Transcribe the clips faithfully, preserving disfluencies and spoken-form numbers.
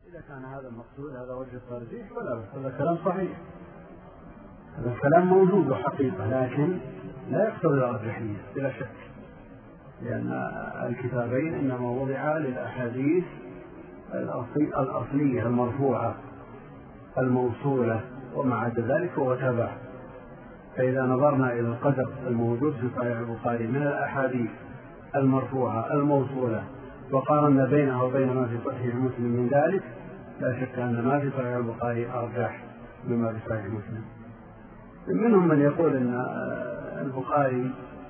إذا كان هذا المقصود هذا وجه الترجيح ولا بس، هذا كلام صحيح، هذا الكلام موجود وحقيقة، لكن لا يقتضي الأرجحية بلا شك، لأن الكتابين إنما وضعا للأحاديث الأصلية المرفوعة الموصولة، وما عدا ذلك هو تبع. فإذا نظرنا إلى القدر الموجود في صحيح البخاري من الأحاديث المرفوعة الموصولة وقارنا بينها وبين ما في صحيح مسلم من ذلك، لا شك أن ما في صحيح البخاري أرجح مما في صحيح مسلم. منهم من يقول أن البخاري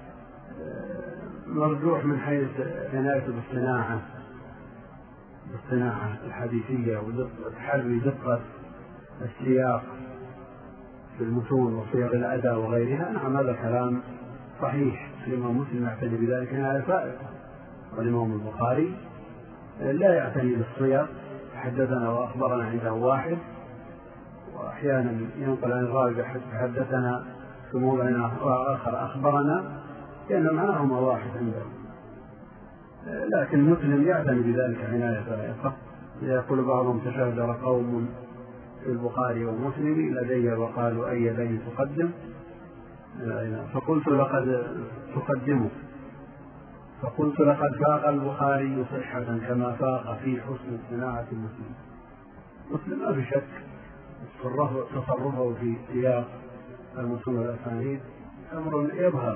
مرجوح من حيث عنايته بالصناعة بالصناعة الحديثية وتحري دقة السياق في المتون وصيغ الأداء وغيرها. نعم، هذا كلام صحيح، الإمام مسلم يعتني بذلك عناية فائقة، والإمام البخاري لا يعتني بالصيغ، حدثنا وأخبرنا عنده واحد، وأحيانا ينقل عن الراوي حدثنا في موضع آخر أخبرنا، لأن معناهما واحد عنده. لكن مسلم يعتني بذلك عناية فائقة. يقول بعضهم تشاجر قوم في البخاري ومسلم لدي وقالوا أي بين تقدم، فقلت لقد تقدمه فقلت لقد فاق البخاري صحة كما فاق في حسن صناعة مسلم. مسلم ما في شك تصرفه في سياق المتون والأسانيد أمر يظهر.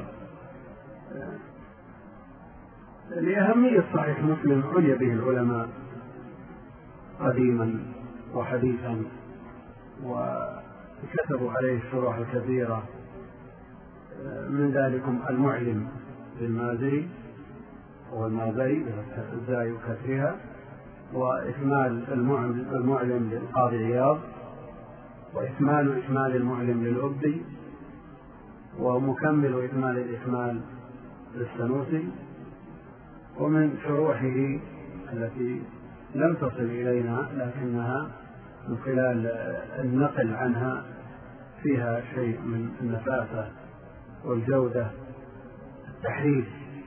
لأهمية صحيح مسلم عني به العلماء قديما وحديثا، وكتبوا عليه الشروح الكثيرة، من ذلكم المعلم للمازري والمازري الزاي وكثرها، وإكمال المعلم للقاضي عياض، وإكمال إكمال المعلم للأبدي، ومكمل إكمال الإكمال للسنوسي. ومن شروحه التي لم تصل إلينا لكنها من خلال النقل عنها فيها شيء من النفاسة والجودة، التحرير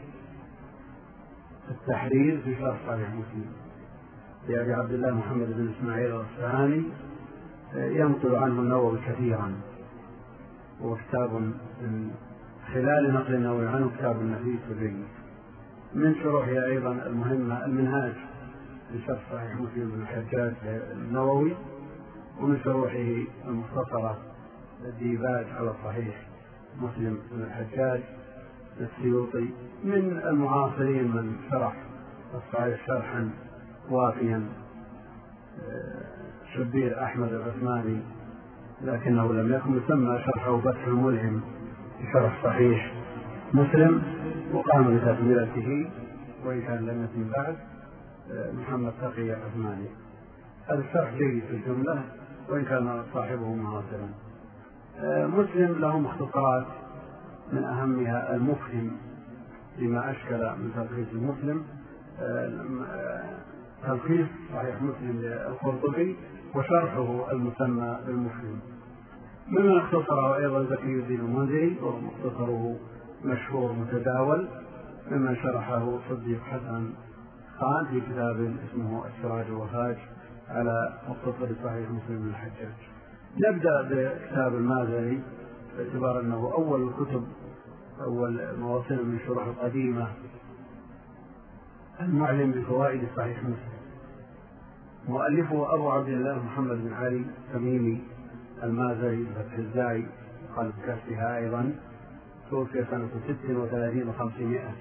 التحرير في شرح صحيح مسلم لأبي عبد الله محمد بن إسماعيل الأصفهاني، ينقل عنه النووي كثيرا، وكتاب من خلال نقل النووي عنه كتاب نفيس وجيد. من شروحه أيضا المهمة المنهاج لشرح صحيح مسلم بن الحجاج النووي، ومن شروحه المختصرة الديباج على صحيح مسلم بن الحجاج السيوطي. من المعاصرين من شرح الصحيح شرحا وافيا شبير أحمد العثماني، لكنه لم يكن يسمى شرحه فتح الملهم في شرح صحيح مسلم، وقام بتكملته وإن كان لم يتم بعد محمد تقي العثماني. هذا الشرح جيد في الجملة وإن كان صاحبه معاصرا. مسلم له مختصرات، من أهمها المفهم لما أشكل من تلخيص المسلم، تلخيص صحيح مسلم للقرطبي وشرحه المسمى بالمفهم. ممن اختصره أيضا زكي الدين المنذري ومختصره مشهور متداول، ممن شرحه صديق حسن خان في كتاب اسمه السراج الوهاج على مختصر صحيح مسلم بن الحجاج. نبدأ بكتاب المازري باعتبار أنه أول الكتب أول مواصل من الشروح القديمة، المعلم بفوائد صحيح مسلم. مؤلفه أبو عبد الله محمد بن علي تميمي المازري فتح الزاي قلب كسرها أيضا، توفي سنة ست وثلاثين وخمسمائة.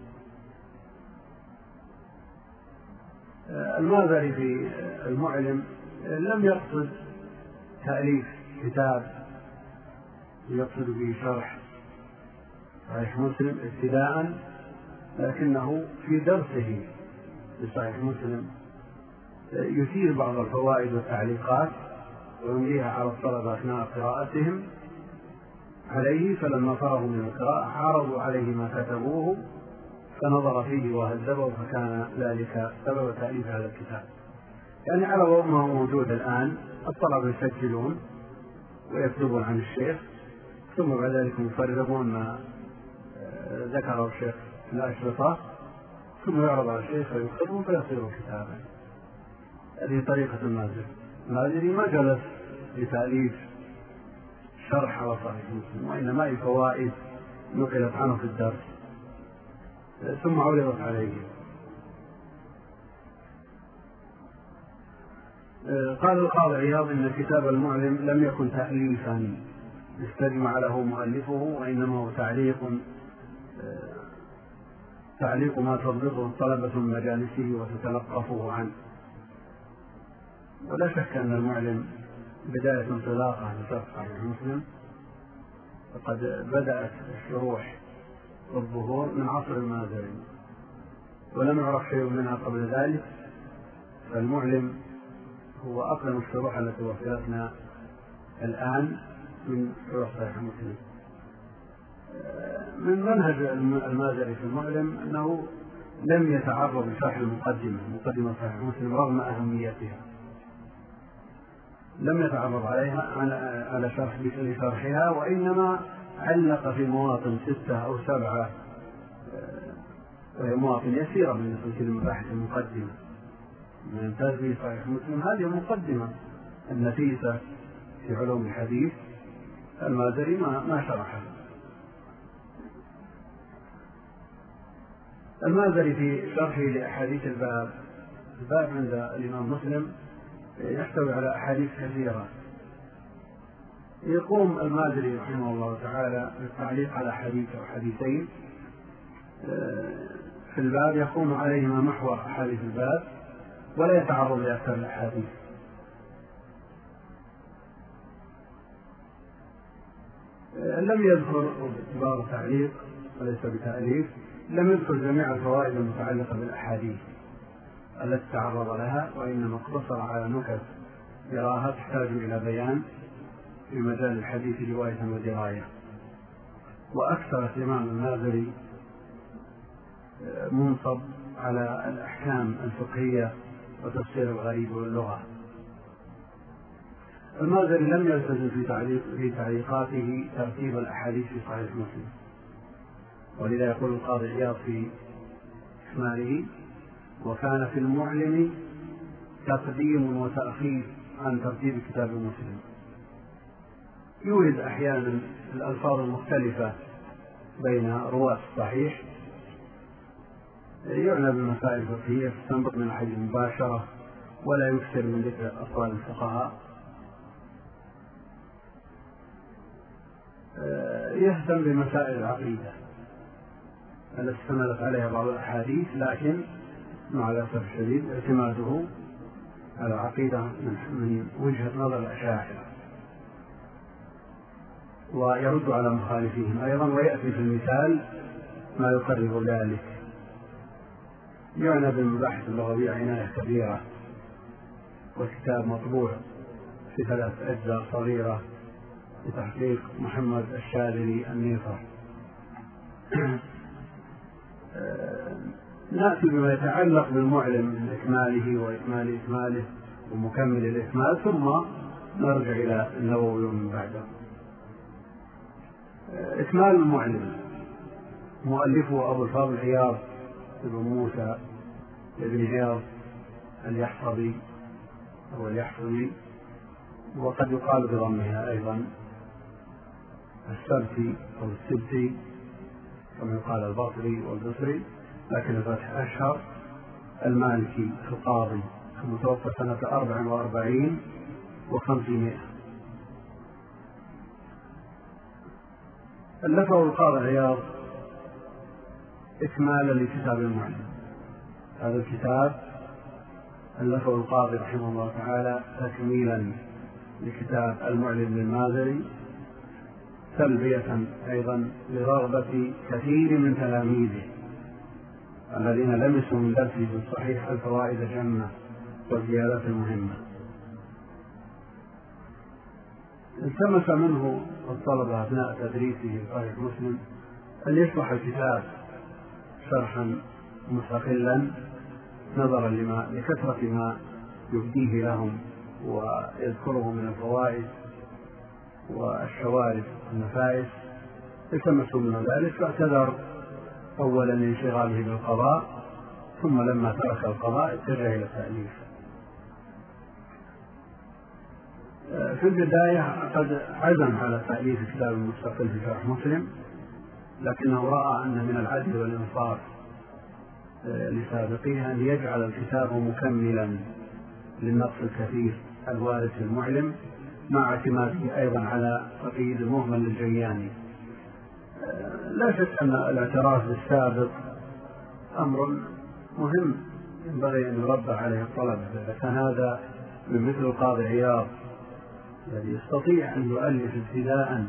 المازري في المعلم لم يقصد تأليف كتاب يقصد به شرح صحيح مسلم ابتداء، لكنه في درسه لصحيح مسلم يثير بعض الفوائد والتعليقات ويمليها على الطلبة أثناء قراءتهم عليه. فلما فرغوا من القراءة عرضوا عليه ما كتبوه فنظر فيه وهذبه، فكان ذلك سبب تأليف هذا الكتاب. يعني على ضوء ما هو موجود الآن، الطلبة يسجلون ويكتبون عن الشيخ، ثم بعد ذلك يفرغون ما ذكره الشيخ في الأشرطة، ثم يعرض على الشيخ فيكتبه فيصير كتابا. هذه طريقة المازري. المازري ما جلس لتأليف شرح على صحيح مسلم، وإنما أي فوائد نقلت عنه في الدرس ثم عرضت عليه. قال القاضي عياض إن كتاب المعلم لم يكن تأليفا استجمع له مؤلفه، وإنما هو تعليق تعليق ما تضبطه الطلبة من مجالسه وتتلقفه عنه. ولا شك أن المعلم بداية انطلاقه لشرح صحيح مسلم، فقد بدأت الشروح والظهور من عصر المازري، ولم يعرف شيء منها قبل ذلك. فالمعلم هو أقدم الشروح التي وصلتنا الآن من شروح صحيح مسلم. من منهج المازري في المعلم أنه لم يتعرض لشرح المقدمة مقدمة صحيح مسلم رغم أهميتها، لم يتعرض عليها على شرح لشرحها، وإنما علق في مواطن ستة أو سبعة، وهي مواطن يسيرة بالنسبة للمباحث المقدمة. من يمتاز به صحيح مسلم هذه المقدمة النفيسة في علوم الحديث، المازري ما ما شرحها. المازري في شرحه لأحاديث الباب، الباب عند الإمام مسلم يحتوي على أحاديث كثيرة، يقوم المازري رحمه الله تعالى بالتعليق على حديث أو حديثين في الباب يقوم عليهما محور أحاديث الباب، ولا يتعرض لأكثر الأحاديث. لم يذكر باعتبار تعليق وليس بتأليف، لم يذكر جميع الفوائد المتعلقة بالأحاديث التي تعرض لها، وإنما اقتصر على نكت يراها تحتاج إلى بيان في مجال الحديث رواية ودراية. وأكثر الإمام المازري منصب على الأحكام الفقهية وتفسير الغريب واللغة. المازري لم يلتزم في تعليق في تعليقاته ترتيب الأحاديث في صحيح مسلم، ولذا يقول القاضي عياض في إكماله: وكان في المعلم تقديم وتأخير عن ترتيب كتاب مسلم. يورد أحيانا الألفاظ المختلفة بين رواة الصحيح، يعنى بالمسائل الفقهية تستنبط من الحديث مباشرة، ولا يكثر من ذكر أقوال الفقهاء. يهتم بمسائل العقيدة التي استندت عليها بعض الأحاديث، لكن مع الأسف الشديد اعتماده على العقيدة من وجهة نظر الأشاعرة، ويرد على مخالفيهم أيضا، ويأتي في المثال ما يقرر ذلك. يعنى بالمباحث اللغوية عناية كبيرة، وكتاب مطبوع في ثلاث أجزاء صغيرة بتحقيق محمد الشاذلي النيصر. نأتي بما يتعلق بالمعلم من إكماله وإكمال إكماله ومكمل الإكمال، ثم نرجع إلى النووي ومن بعده. إكمال المعلم مؤلفه أبو الفضل عياض بن موسى بن عياض اليحصبي أو اليحصبي، وقد يقال بضمها أيضا السبتي أو السبتي كما يقال البصري والبصري، لكن الفتح أشهر. المالكي القاضي المتوفى سنة أربع وأربعين وخمسمائة. ألفه القاضي عياض إكمالا لكتاب المعلم. هذا الكتاب ألفه القاضي رحمه الله تعالى تكميلا لكتاب المعلم للمازري، تلبية أيضا لرغبة كثير من تلاميذه الذين لمسوا من درسه في الصحيح الفوائد الجمة والزيادات المهمة. التمس منه الطلبة أثناء تدريسه في صحيح مسلم أن يشرح الكتاب شرحا مستقلا، نظرا لما لكثرة ما يبديه لهم ويذكره من الفوائد والشوارد والنفائس. التمسوا منه ذلك، فاعتذر أولا لانشغاله بالقضاء، ثم لما ترك القضاء اتجه إلى التأليف. في البداية قد عزم على تأليف كتاب مستقل في شرح مسلم، لكنه رأى أن من العدل والإنصاف لسابقيه أن يجعل الكتاب مكملا للنص الكثير الوارد في المعلم، مع اعتماده أيضا على تقييد المهمل للجياني. لا شك أن الاعتراف بالسابق أمر مهم ينبغي أن يربى عليه الطلبة، كان هذا من مثل القاضي عياض الذي يستطيع أن يؤلف ابتداء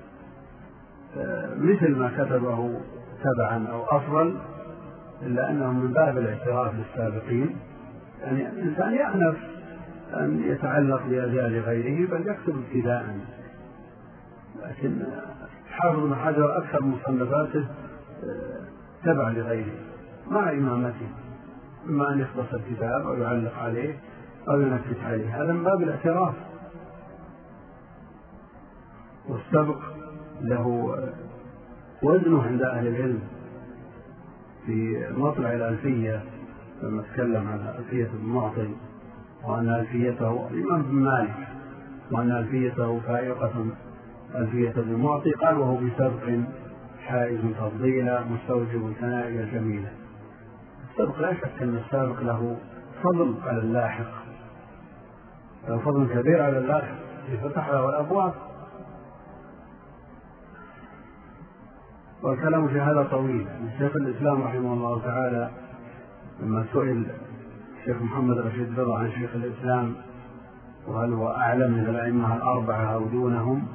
مثل ما كتبه تبعا أو أفضل، إلا أنه من باب الاعتراف بالسابقين. يعني الإنسان يأنف أن يتعلق بأجيال غيره بل يكتب ابتداء، لكن حافظ بن حجر أكثر مصنفاته تبع لغيره مع إمامته، إما أن يختصر الكتاب أو يعلق عليه أو ينكت عليه، هذا من باب الاعتراف. والسبق له وزنه عند أهل العلم. في مطلع الألفية لما تكلم عن ألفية ابن معطي وأن ألفيته الإمام بن مالك وأن ألفيته فائقة ألفية ابن معطي، قال وهو بسبق حائز تفضيلا مستوجب ثنائي الجميلة. السبق لا شك أن السابق له فضل على اللاحق، له فضل كبير على اللاحق، فتح له الأبواب. والكلام في هذا طويل. شيخ الإسلام رحمه الله تعالى لما سئل الشيخ محمد رشيد رضا عن شيخ الإسلام وهل هو أعلم من الأئمة الأربعة أو دونهم،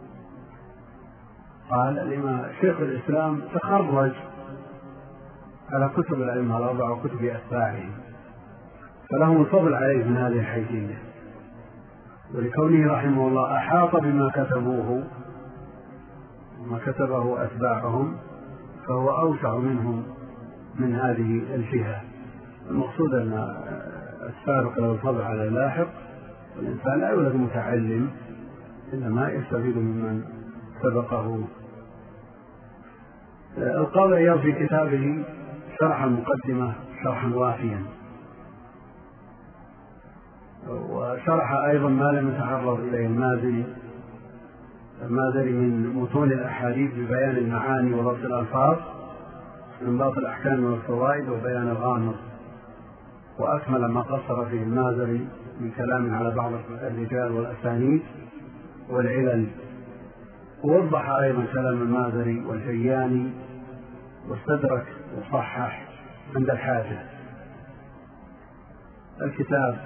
قال الإمام شيخ الإسلام تخرج على كتب الأئمة الأربعة وكتب أتباعهم، فلهم الفضل عليه من هذه الحيثية، ولكونه رحمه الله أحاط بما كتبوه ما كتبه أتباعهم فهو أوسع منهم من هذه الجهة. المقصود أن السابق له الفضل على اللاحق، والإنسان لا يولد متعلم إنما يستفيد ممن سبقه. القاضي عياض في كتابه شرح المقدمة شرحا وافيا، وشرح أيضا ما لم يتعرض إليه المازري المازري من متون الأحاديث ببيان المعاني وضبط الألفاظ، استنباط الأحكام والفوائد وبيان الغامض، وأكمل ما قصر فيه المازري من كلام على بعض الرجال والأسانيد والعلل، ووضح أيضا كلام المازري والجياني واستدرك وصحح عند الحاجة. الكتاب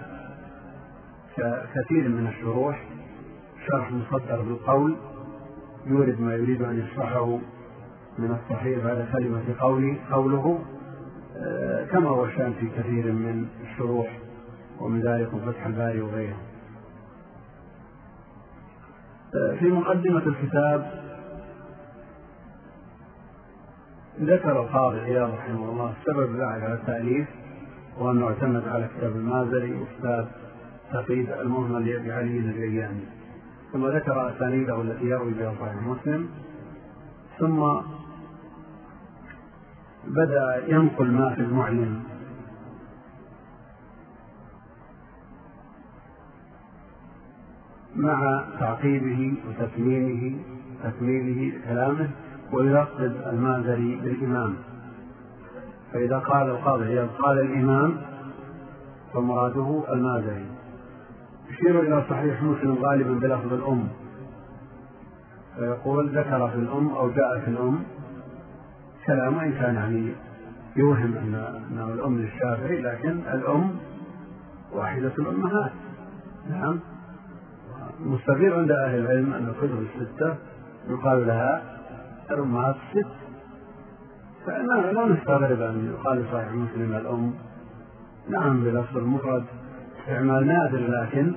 كثير من الشروح شرح مصدر بالقول، يورد ما يريد أن يشرحه من الصحيح بعد كلمة قولي قوله، كما هو الشأن في كثير من الشروح ومن ذلك فتح الباري وغيره. في مقدمة الكتاب ذكر القاضي عياض رحمه الله السبب ذلك على التأليف، وأنه اعتمد على كتاب المازري وكتاب تقييد المهمل لأبي علي الجياني، ثم ذكر أسانيده التي يروي بها صحيح مسلم، ثم بدأ ينقل ما في المعلم مع تعقيبه وتكميله تكميله كلامه، ويلقب المازري بالإمام. فإذا قال القاضي عياض قال الإمام فمراده المازري. يشير إلى صحيح مسلم غالبا بلفظ الأم، فيقول ذكر في الأم أو جاء في الأم، كلام إن كان يعني يوهم أنه الأم للشافعي، لكن الأم واحدة الأمهات. نعم، مستقر عند أهل العلم أن الكتب الستة يقال لها الأمهات الست، فإننا لا نستغرب أن يقال صحيح مسلم الأم. نعم بلفظ المفرد استعمال نادر، لكن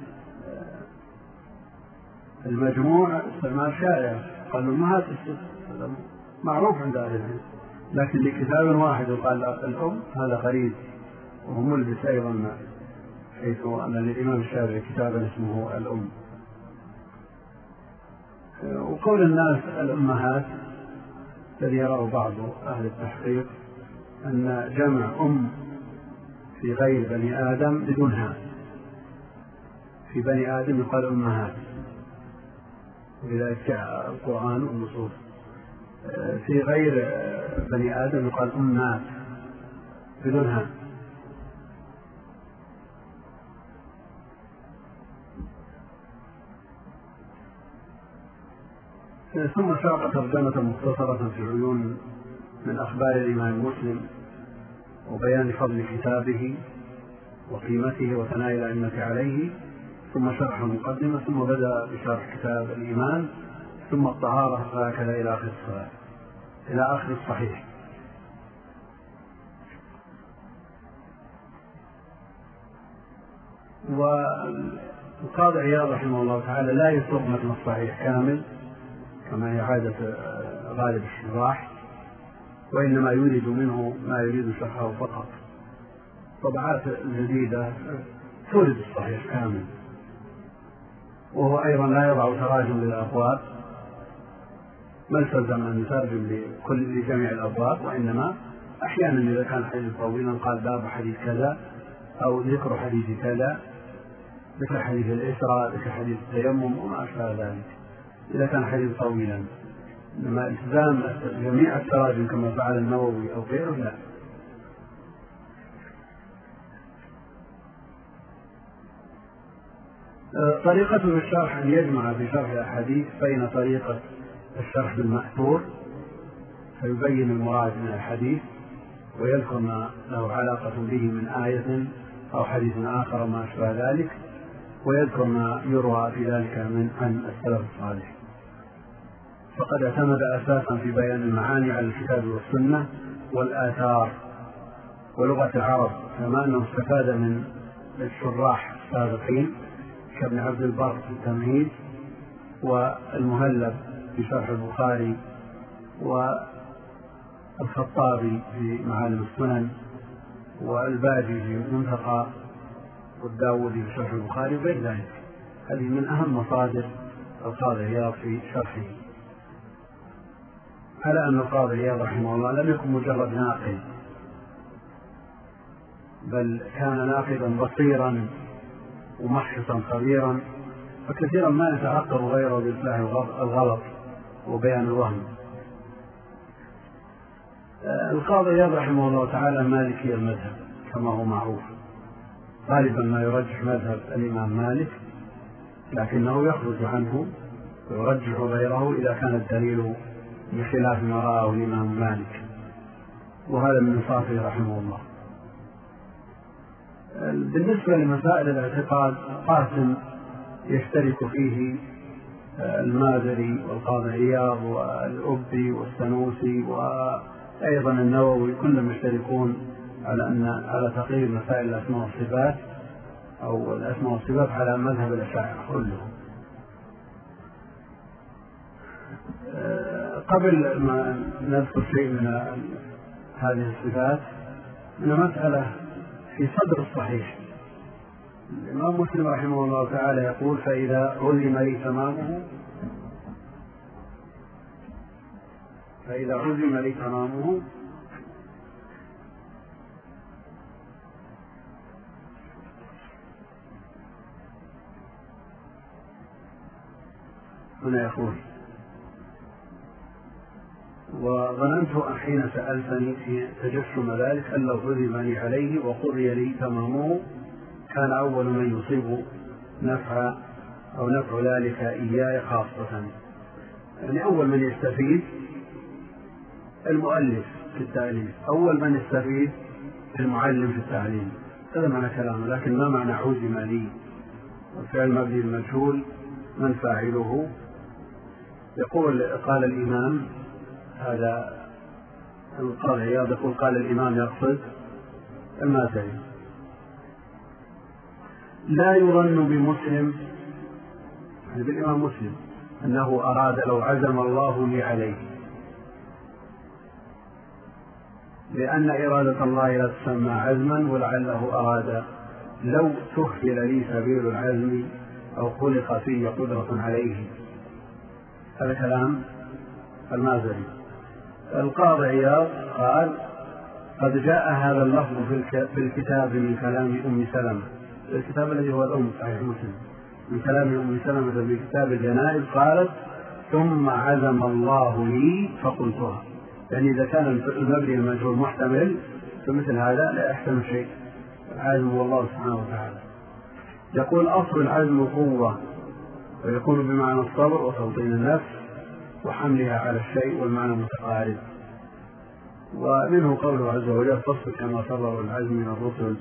المجموع استعمال شائع، قال الأمهات الست معروف عند أهل العلم، لكن لكتاب واحد يقال الأم هذا غريب وهو ملبس أيضا، حيث أن للإمام الشافعي كتابا اسمه الأم. وقول الناس الأمهات الذي يراه بعض أهل التحقيق أن جمع أم في غير بني آدم بدون ها، في بني آدم يقال أمهات، ولذلك جاء القرآن والنصوص. في غير بني آدم يقال أمات بدون ها. ثم ساق ترجمة مختصرة في عيون من أخبار الإمام مسلم وبيان فضل كتابه وقيمته وثناء الأئمة عليه، ثم شرح المقدمة، ثم بدأ بشرح كتاب الإيمان، ثم الطهارة، وهكذا إلى آخر الصلاة إلى آخر الصحيح. والقاضي عياض رحمه الله تعالى لا يسوق متن الصحيح كامل كما هي عادة غالب الشراح، وإنما يريد منه ما يريد شرحه فقط. طبعات جديدة تورد الصحيح كامل، وهو أيضا لا يضع تراجم للأبواب، ما التزم أن يترجم لكل لجميع الأبواب، وإنما أحيانا إذا كان حديث طويلا قال باب حديث كذا، أو ذكر حديث كذا، ذكر حديث الإسراء، ذكر حديث التيمم وما أشبه ذلك إذا كان حديث طويلا. إنما التزام جميع التراجم كما فعل النووي أو غيره لا. طريقة الشرح أن يجمع في شرح الأحاديث بين طريقة الشرح بالمأثور فيبين المراد من الحديث ويذكر ما له علاقة به من آية أو حديث آخر وما أشبه ذلك، ويذكر ما يروى في ذلك من عن السلف الصالح. فقد اعتمد أساسا في بيان المعاني على الكتاب والسنة والآثار ولغة العرب، كما أنه استفاد من الشراح السابقين كابن عبد البر في التمهيد، والمهلب في شرح البخاري، والخطابي في معالم السنن، والباجي في المنتقى، والداودي في شرح البخاري وغير ذلك. هذه من أهم مصادر القاضي عياض في شرحه، على أن القاضي عياض رحمه الله لم يكن مجرد ناقد، بل كان ناقدا بصيرا ومحصا خبيرا، فكثيرا ما يتعقب غيره بإصلاح الغلط وبيان الوهم. القاضي عياض رحمه الله تعالى مالكي المذهب كما هو معروف، غالبا ما يرجح مذهب الإمام مالك، لكنه يخرج عنه ويرجح غيره إذا كان الدليل بخلاف ما رآه الإمام مالك، وهذا من انصافه رحمه الله. بالنسبة لمسائل الاعتقاد قاسم يشترك فيه المازري والقاضي عياض والأبي والسنوسي وأيضا النووي، كلهم يشتركون على أن على تقرير مسائل الأسماء والصفات أو الأسماء والصفات على مذهب الأشاعرة كلهم. قبل ما نذكر شيء من هذه الصفات من مسألة في صدر الصحيح. الإمام مسلم رحمه الله تعالى يقول: فإذا علم لي تمامه فإذا علم لي تمامه هنا يقول: وظننت حين سألتني في تجسم ذلك أن لو علم لي عليه وقضي لي تمامه كان أول من يصيب نفع أو نفع ذلك إياي خاصة. يعني أول من يستفيد المؤلف في التعليم، أول من يستفيد المعلم في التعليم، هذا معنى كلامه. لكن ما معنى علم لي؟ والفعل مبني المجهول، من فاعله؟ يقول قال الإمام، هذا القاضي عياض يقول قال الإمام يقصد المازري: لا يظن بمسلم، يعني بالإمام مسلم، أنه أراد لو عزم الله لي عليه، لأن إرادة الله لا تسمى عزما، ولعله أراد لو تخفل لي سبيل العزم أو خلق في قدرة عليه. هذا كلام المازري. القاضي عياض قال: قد جاء هذا اللفظ في الكتاب من كلام أم سلمة، الكتاب الذي هو الأم صحيح مسلم، من كلام أم سلمة في كتاب الجنائز قالت ثم عزم الله لي فقلتها. يعني إذا كان المبني المجهول محتمل فمثل هذا لا يحتمل شيء، العزم هو الله سبحانه وتعالى. يقول أصل العزم قوة، ويكون بمعنى الصبر وتوطين النفس وحملها على الشيء، والمعنى متقارب. ومنه قوله عز وجل فاصبر كما صبر العزم من الرسل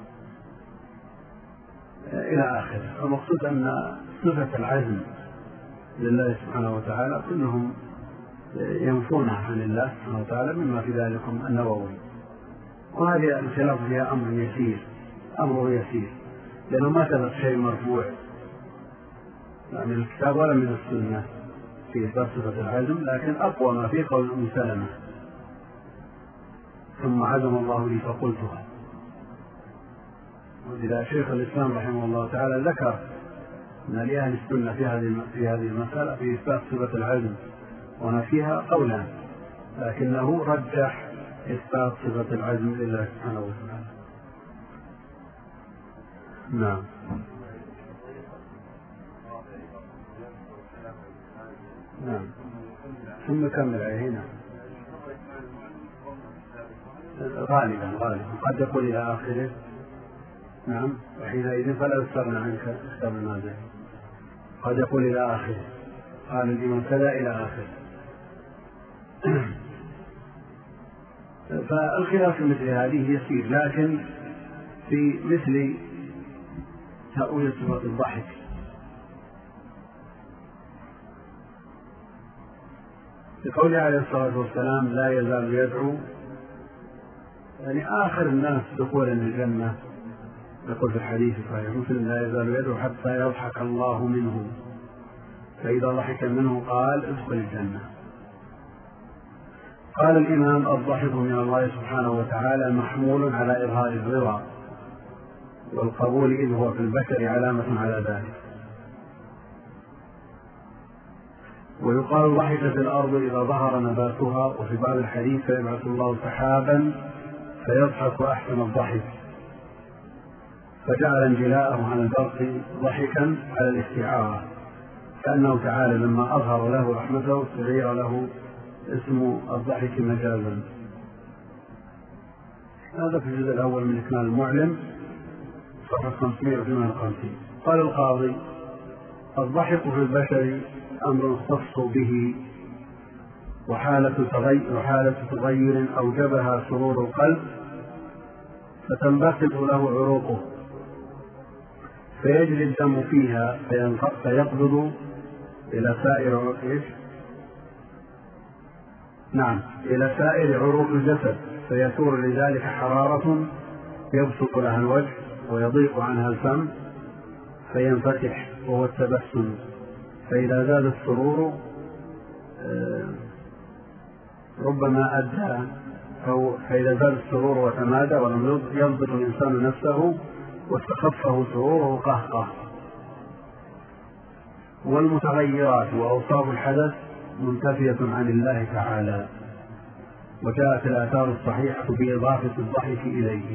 إلى آخره. المقصود أن صفة العزم لله سبحانه وتعالى كلهم ينفونها عن الله سبحانه وتعالى، مما في ذلكم النووي. وهذه الخلاف فيها أمر يسير، أمره يسير، لأنه ما ثبت شيء مرفوع لا من الكتاب ولا من السنة في إثبات صفة العزم، لكن أقوى ما في قول أم سلمة ثم عزم الله لي فقلتها. وإذا شيخ الإسلام رحمه الله تعالى ذكر أن لأهل السنة في هذه في هذه المسألة في إثبات صفة العزم ونفيها قولا، لكنه رجح إثبات صفة العزم لله سبحانه وتعالى. نعم. نعم. ثم كمل هنا غالبا غالبا قد يقول إلى آخره. نعم. وحينئذ فلا يستغنى عنك كتاب المازن، قد يقول إلى آخره قال الإمام كذا إلى آخره. فالخلاف في مثل هذه يسير، لكن في مثل تأويل صفة الضحك بقوله عليه الصلاة والسلام لا يزال يدعو، يعني آخر الناس دخولا للجنة، يقول في الحديث صحيح مسلم لا يزال يدعو حتى يضحك الله منه، فإذا ضحك منه قال ادخل الجنة. قال الإمام الضحك من الله سبحانه وتعالى محمول على إظهار الرضا والقبول، إذ هو في البشر علامة على ذلك. ويقال ضحكت الأرض إذا ظهر نباتها، وفي بعض الحديث فيبعث الله سحابا فيضحك أحسن الضحك، فجعل انجلاءه عن البرق ضحكا على الاستعارة، كأنه تعالى لما أظهر له رحمته تغير له اسم الضحك مجازا. هذا في الجزء الأول من إكمال المعلم صفحة خمسمائة وثمانية وخمسين. قال القاضي الضحك في البشر أمر خص به، وحالة تغير, وحالة تغير أوجبها سرور القلب فتنبسط له عروقه فيجري الدم فيها فيقبض إلى سائر عروق نعم إلى سائر عروق الجسد، فيثور لذلك حرارة يبسط لها الوجه ويضيق عنها الفم فينفتح وهو التبسم، فإذا زاد السرور ربما أدى أو فإذا زاد السرور وتمادى ولم يضبط الإنسان نفسه واستخفه سروره قهقه. والمتغيرات وأوصاف الحدث منتفية عن الله تعالى، وجاءت الآثار الصحيحة بإضافة الضحك إليه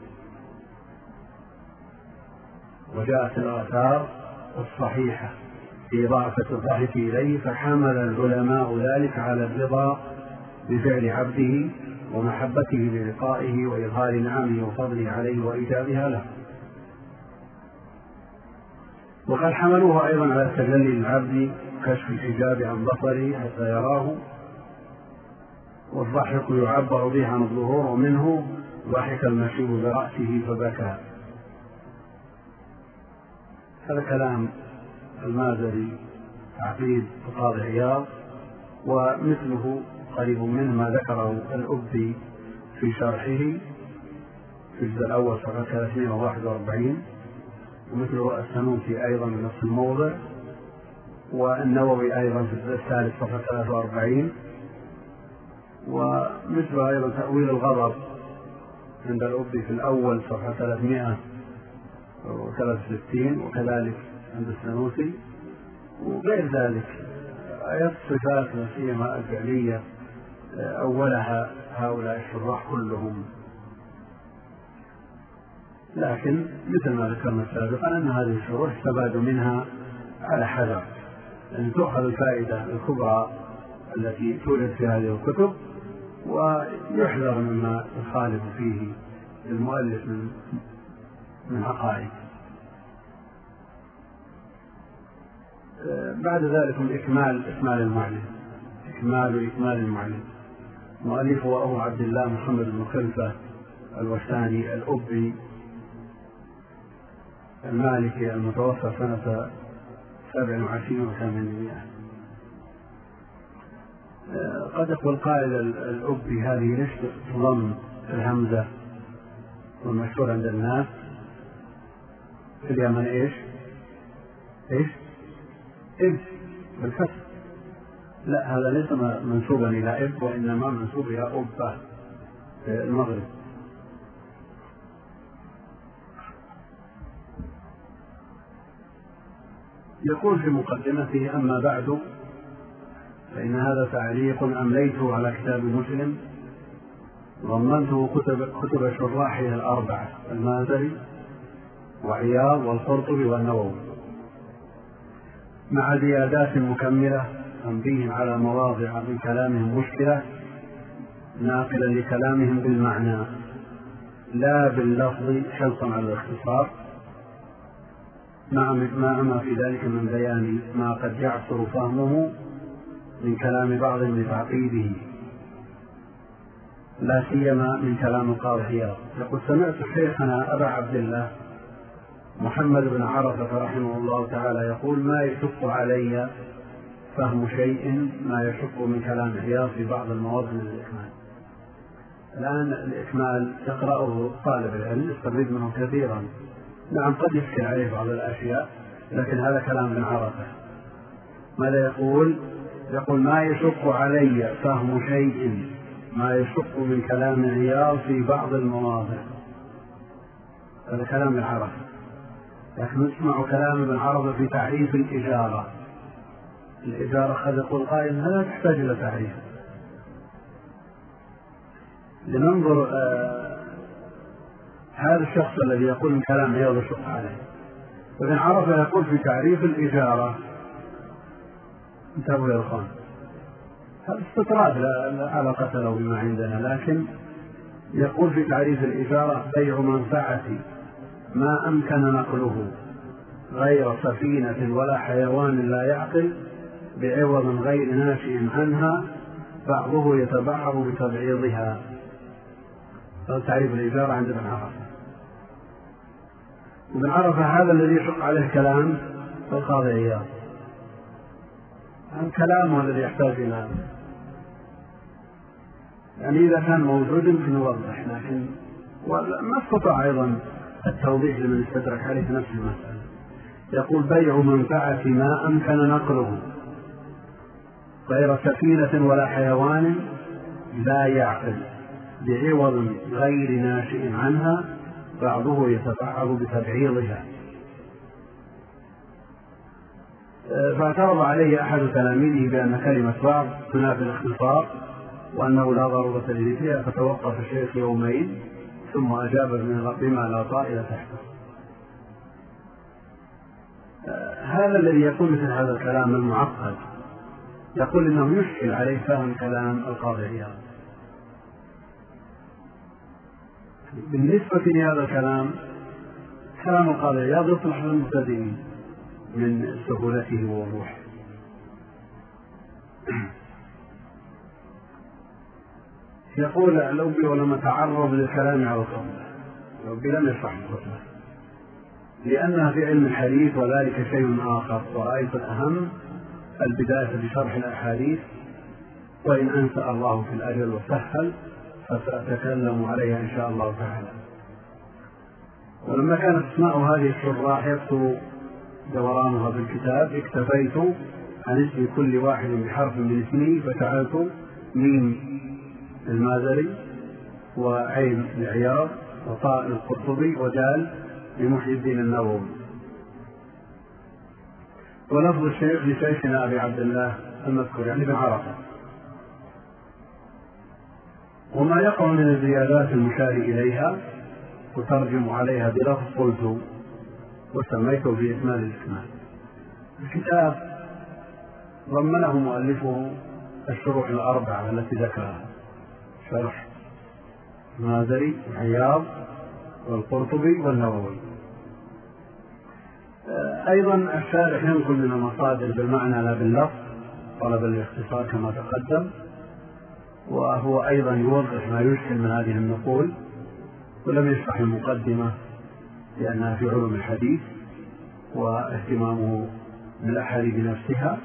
وجاءت الآثار الصحيحة بإضافة الضحك إليه فحمل العلماء ذلك على الرضا بفعل عبده ومحبته للقائه وإظهار نعمه وفضله عليه وإيجابها له. وقد حملوه أيضا على التجلي للعبد كشف الحجاب عن بصره حتى يراه، والضحك يعبر به عن الظهور، ومنه ضحك المشيب برأسه فبكى. هذا كلام المازري تعقيد القاضي عياض، ومثله قريب منه ما ذكره الأبدي في شرحه في الجزء الأول صفحة ثلاثمائة وواحد وأربعين، ومثله السنوسي أيضا من نفس الموضع، والنووي أيضا في الجزء الثالث صفحة ثلاثة وأربعين، ومثله أيضا تأويل الغضب عند الأبدي في الأول صفحة ثلاثمائة وثلاثة وستين، وكذلك عند السنوسي. وغير ذلك آيات الصفات لا سيما الفعلية أولها هؤلاء الشراح كلهم. لكن مثل ما ذكرنا سابقا أن هذه الشروح يستفاد منها على حذر، أن تؤخذ الفائدة الكبرى التي توجد في هذه الكتب، ويحذر مما يخالف فيه المؤلف من من عقائد. بعد ذلك من إكمال إكمال المعلم إكمال إكمال المعلم مؤلفه أبو عبد الله محمد بن خلفة الوشاني الأبي المالكي المتوفى سنة سبع وعشرين وثمانمائة. قد يقول قائل الأبي هذه ليش تضم الهمزة، والمشهور عند الناس في اليمن إيش إيش إب بالفتح. لا، هذا ليس منسوبا إلى إب، وإنما منسوب إلى أبة في المغرب. يقول في مقدمته: أما بعد، فإن هذا تعليق أمليته على كتاب مسلم، ضمنته كتب, كتب شراحه الأربعة: المازري وعياض والقرطبي والنووي، مع زيادات مكملة تنبيه على مواضع من كلامهم مشكلة، ناقلا لكلامهم بالمعنى لا باللفظ حرصا على الاختصار، مع ما في ذلك من بيان ما قد يعثر فهمه من كلام بعض لتعقيده، لا سيما من كلام القاضي عياض. يقول: سمعت شيخنا أبا عبد الله محمد بن عرفة رحمه الله تعالى يقول: ما يشق علي فهم شيء ما يشق من كلام عياض في بعض المواضع من الإكمال. الآن الإكمال يقرأه طالب العلم يستفيد منه كثيرا. نعم، قد يشكل عليه بعض الأشياء، لكن هذا كلام ابن عرفة. ماذا يقول؟ يقول: ما يشق علي فهم شيء ما يشق من كلام عياض في بعض المواضع. هذا كلام ابن عرفة، لكن نسمع كلام ابن عرفة في تعريف الإجارة. الإجارة قد يقول قائل: لا تحتاج إلى تعريف. لننظر آه هذا الشخص الذي يقول من كلام عياض يشق عليه، وابن عرفة يقول في تعريف الإجارة، انتبهوا يا اخوان، هذا استطراد لا علاقة له بما عندنا، لكن يقول في تعريف الإجارة: بيع منفعة ما أمكن نقله غير سفينة ولا حيوان لا يعقل بعوض غير ناشئ عنها بعضه يتبعض بتبعيضها. هذا تعريف الإجارة عند ابن عرفة. وابن عرفة هذا الذي يشق عليه كلام القاضي عياض، عن كلامه الذي يحتاج إلى، يعني إذا كان موجود يمكن نوضح، لكن ما استطاع أيضا التوضيح لمن استدرك عليه نفس المسألة. يقول: بيع منفعة ما أمكن نقله غير سفينة ولا حيوان لا يعقل بعوض غير ناشئ عنها بعضه يتبعض بتبعيضها. فاعترض عليه أحد تلاميذه بأن كلمة بعض تنافي الاختصار وأنه لا ضرورة لذكرها، فتوقف الشيخ يومين ثم أجاب بما لا طائل تحته. هذا الذي يقول مثل هذا الكلام المعقد يقول إنه يشكل عليه فهم كلام القاضي عياض. بالنسبة لهذا الكلام، كلام القاضي عياض يصلح للمبتدئين من سهولته ووضوحه. يقول الأوبي: ولم أتعرض للكلام على الخطبة. الأوبي لم يشرح الخطبة لأنها في علم الحديث، وذلك شيء آخر، ورأيت الأهم البداية بشرح الأحاديث، وإن أنسأ الله في الأجل وسهل فسأتكلم عليها إن شاء الله تعالى. ولما كانت أسماء هذه الشراح يكتب دورانها في الكتاب، اكتفيت عن اسم كل واحد بحرف من اسمه، فجعلت ميم المازري، وعين لعياض، وطاء القرطبي، ودال لمحي الدين النووي. ولفظ الشيخ لشيخنا أبي عبد الله المذكور يعني ابن عرفة. وما يقع من الزيادات المشار إليها وترجم عليها بلفظ قلت وسميته بإكمال الإكمال. الكتاب ضمنه مؤلفه الشروح الأربعة التي ذكرها: شرح المازري والعياض والقرطبي والنووي. أيضا الشارح ينقل من المصادر بالمعنى لا باللفظ طلبا للاختصار كما تقدم، وهو أيضا يوضح ما يشكل من هذه النقول، ولم يشرح المقدمة لأنها في علوم الحديث واهتمامه بالأحاديث نفسها.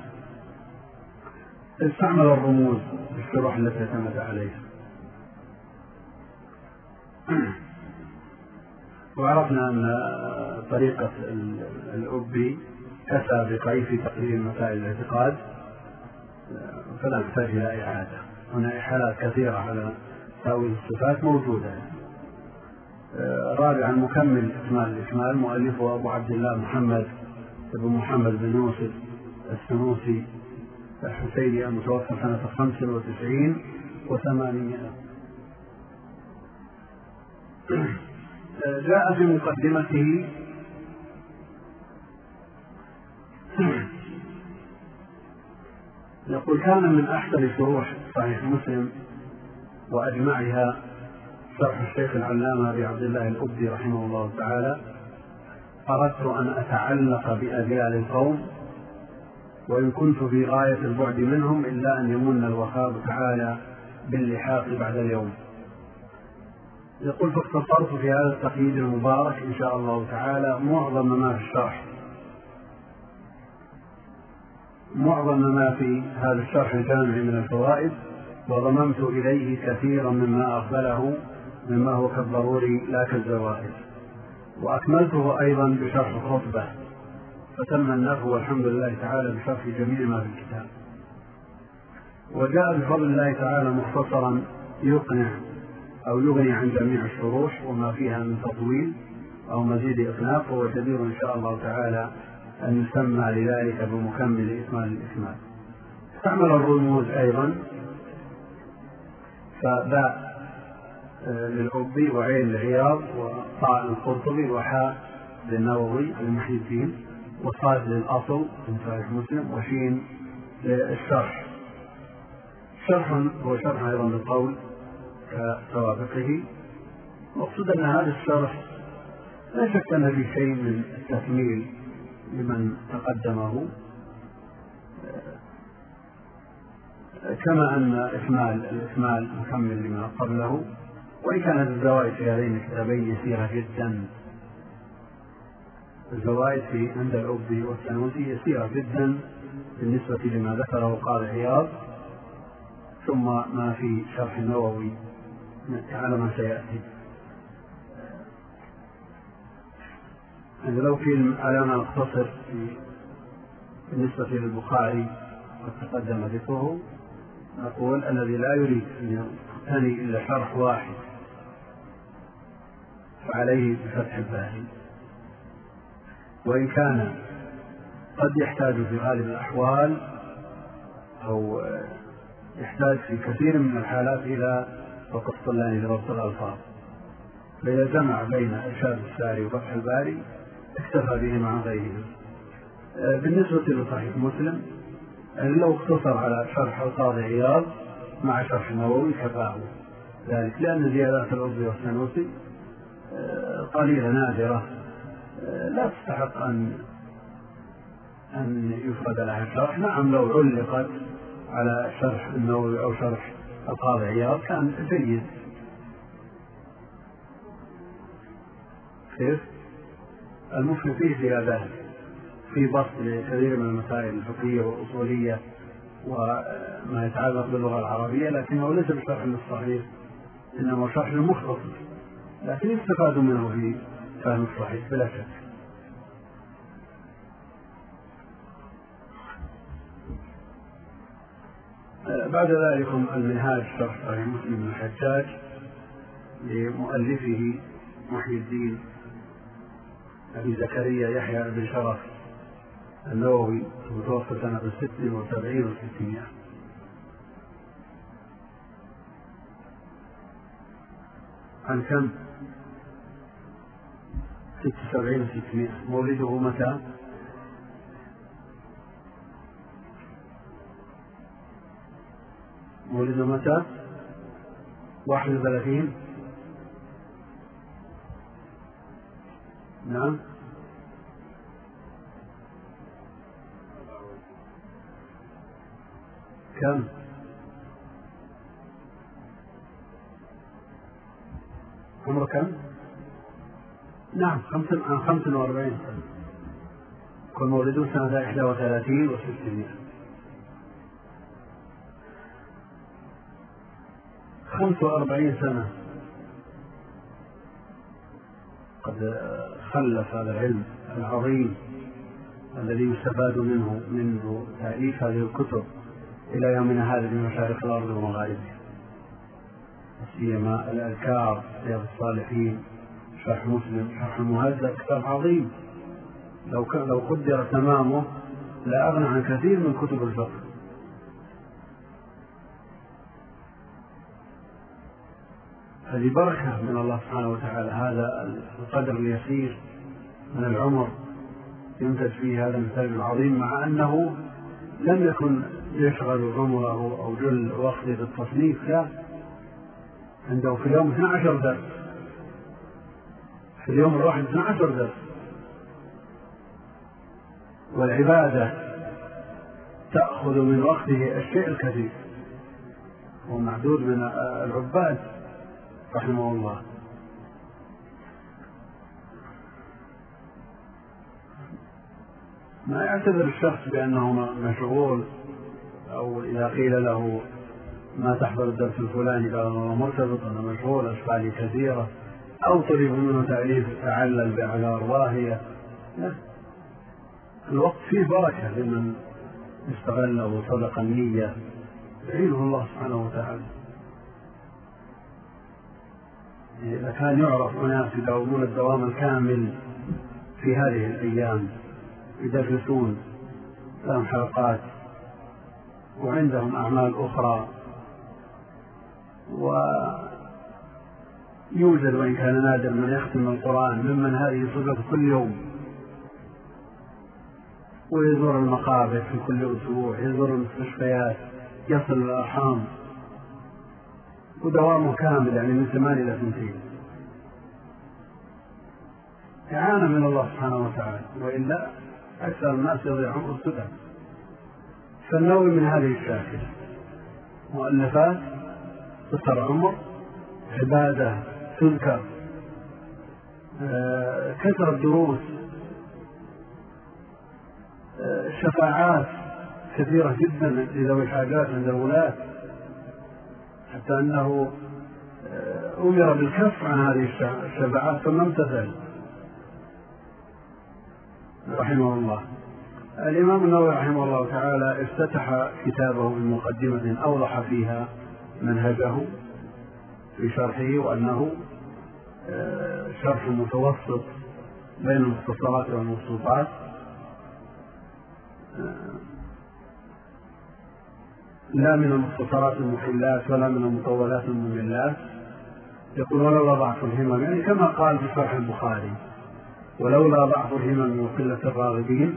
استعمل الرموز في الشروح التي اعتمد عليها. وعرفنا أن طريقة الأبي كسابقة في تقرير مسائل الاعتقاد، فلا نحتاج إلى إعادة. هنا إحالات كثيرة على تأويل الصفات موجودة. رابعا مكمل إكمال الإكمال مؤلفه أبو عبد الله محمد بن محمد بن يوسف السنوسي الحسيني المتوفى سنة خمس وتسعين وثمانمائة. جاء في مقدمته يقول: كان من أحسن شروح صحيح مسلم وأجمعها شرح الشيخ العلامة أبي عبد الله الأبدي رحمه الله تعالى. أردت أن أتعلق بأذيال القوم وإن كنت في غاية البعد منهم إلا أن يمن الوهاب تعالى باللحاق بعد اليوم. يقول: فاختصرت في هذا التقييد المبارك إن شاء الله تعالى معظم ما في الشرح معظم ما في هذا الشرح الجامع من الفوائد، وضممت إليه كثيرا مما أقبله مما هو كالضروري لا كالزوائد، وأكملته أيضا بشرح الخطبة، فتم النفع والحمد لله تعالى بشرح جميع ما في الكتاب. وجاء بفضل الله تعالى مختصرا يقنع أو يغني عن جميع الشروح وما فيها من تطويل أو مزيد إقناع، فهو جدير إن شاء الله تعالى أن يسمى لذلك بمكمل إكمال الإكمال. استعمل الرموز أيضا، فباء للأبي وعين للعياض وطاء للقرطبي وحاء للنووي المحي الدين وصاد للأصل من صحيح مسلم وشين للشرح. شرح هو شرح أيضا بالقول كسوابقه. مقصود أن هذا الشرح لا شك أن فيه شيء من التكميل لمن تقدمه، كما أن إكمال الإكمال مكمل لما قبله، وإن كانت الزوائد في هذين الكتابين يسيرة جدا. الزوائد في عند الأبي والسنوسي يسيرة جدا بالنسبة لما ذكره قاضي عياض، ثم ما في شرح النووي على ما سيأتي. يعني لو في على ما نقتصر بالنسبة للبخاري قد تقدم ذكره، نقول الذي لا يريد أن يقتني إلا شرح واحد فعليه بفتح الباري، وإن كان قد يحتاج في غالب الأحوال أو يحتاج في كثير من الحالات إلى وقت طلاني لضبط الألفاظ، فإذا جمع بين إرشاد الساري وفتح الباري اكتفى به مع غيره. بالنسبة لصحيح مسلم لو اقتصر على شرح القاضي عياض مع شرح النووي كفاه ذلك، لأن زيادات الأبي والسنوسي قليلة نادرة لا تستحق أن أن يفرد لها شرح. نعم لو علقت على شرح النووي أو شرح القاضي عياض كان جيد. كيف؟ المفيد فيه زيادات في بسط لكثير من المسائل الفقهية والأصولية وما يتعلق باللغة العربية، لكنه ليس بشرح للصحيح، إنما شرح مختصر، لكن يستفاد منه في فهم الصحيح بلا شك. بعد ذلك المنهاج شرح صحيح مسلم بن الحجاج لمؤلفه محي الدين أبي زكريا يحيى بن شرف النووي المتوفى سنة ست وسبعين وستمائة. عن كم؟ ست وسبعين وستمائة. مولده متى؟ مولده متى؟ واحد وثلاثين. نعم. كم؟ عمره كم؟ نعم خمس وأربعين سنة. كل مولده سنة إحدى وثلاثين وستمائة. خمس وأربعين سنة قد خلف هذا العلم العظيم الذي يستفاد منه منذ تأليف هذه الكتب إلى يومنا هذا من مشارق الأرض ومغاربها، سيما الأذكار، رياض الصالحين، شرح مسلم، شرح المهذب، كتاب عظيم لو لو قدر تمامه لا أغنى عن كثير من كتب الفقه. هذه بركة من الله سبحانه وتعالى، هذا القدر اليسير من العمر ينتج فيه هذا المثال العظيم، مع أنه لم يكن يشغل عمره أو جل وقته بالتصنيف، لا، عنده في اليوم اثني عشر درس، في اليوم الواحد اثني عشر درس. والعبادة تأخذ من وقته الشيء الكثير، ومعدود من العباد رحمه الله. ما يعتذر الشخص بأنه مشغول، أو إذا قيل له ما تحضر الدرس الفلاني قال أنا مرتبط، أنا مشغول، أشغالي كثيرة، أو طلب منه تأليف تعلل بأعذار واهية. لا، الوقت فيه بركة لمن استغله وصدق النية، يعينه الله سبحانه وتعالى. إذا كان يعرف أناس يداومون الدوام الكامل في هذه الأيام، يدرسون لهم حلقات وعندهم أعمال أخرى، ويوجد وإن كان نادر من يختم القرآن ممن هذه صفته كل يوم، ويزور المقابر في كل أسبوع، يزور المستشفيات، يصل الأرحام، ودوامه كامل يعني من ثمان إلى اثنتين، إعانة من الله سبحانه وتعالى، وإلا أكثر الناس يضيع عمره سدى. فالنووي من هذه الشاكل، مؤلفات تذكر عمر، عبادة تذكر، كثرة دروس، شفاعات كثيرة جدا لذوي الحاجات عند الولاة، حتى أنه أمر بالكف عن هذه الشفاعات فما امتثل رحمه الله. الإمام النووي رحمه الله تعالى افتتح كتابه بمقدمة أوضح فيها منهجه في شرحه، وأنه شرح متوسط بين المختصرات والمبسوطات، لا من المختصرات المحلات ولا من المطولات المملات. يقول ولولا ضعف الهمم، يعني كما قال في شرح البخاري ولولا ضعف الهمم وقلة الراغبين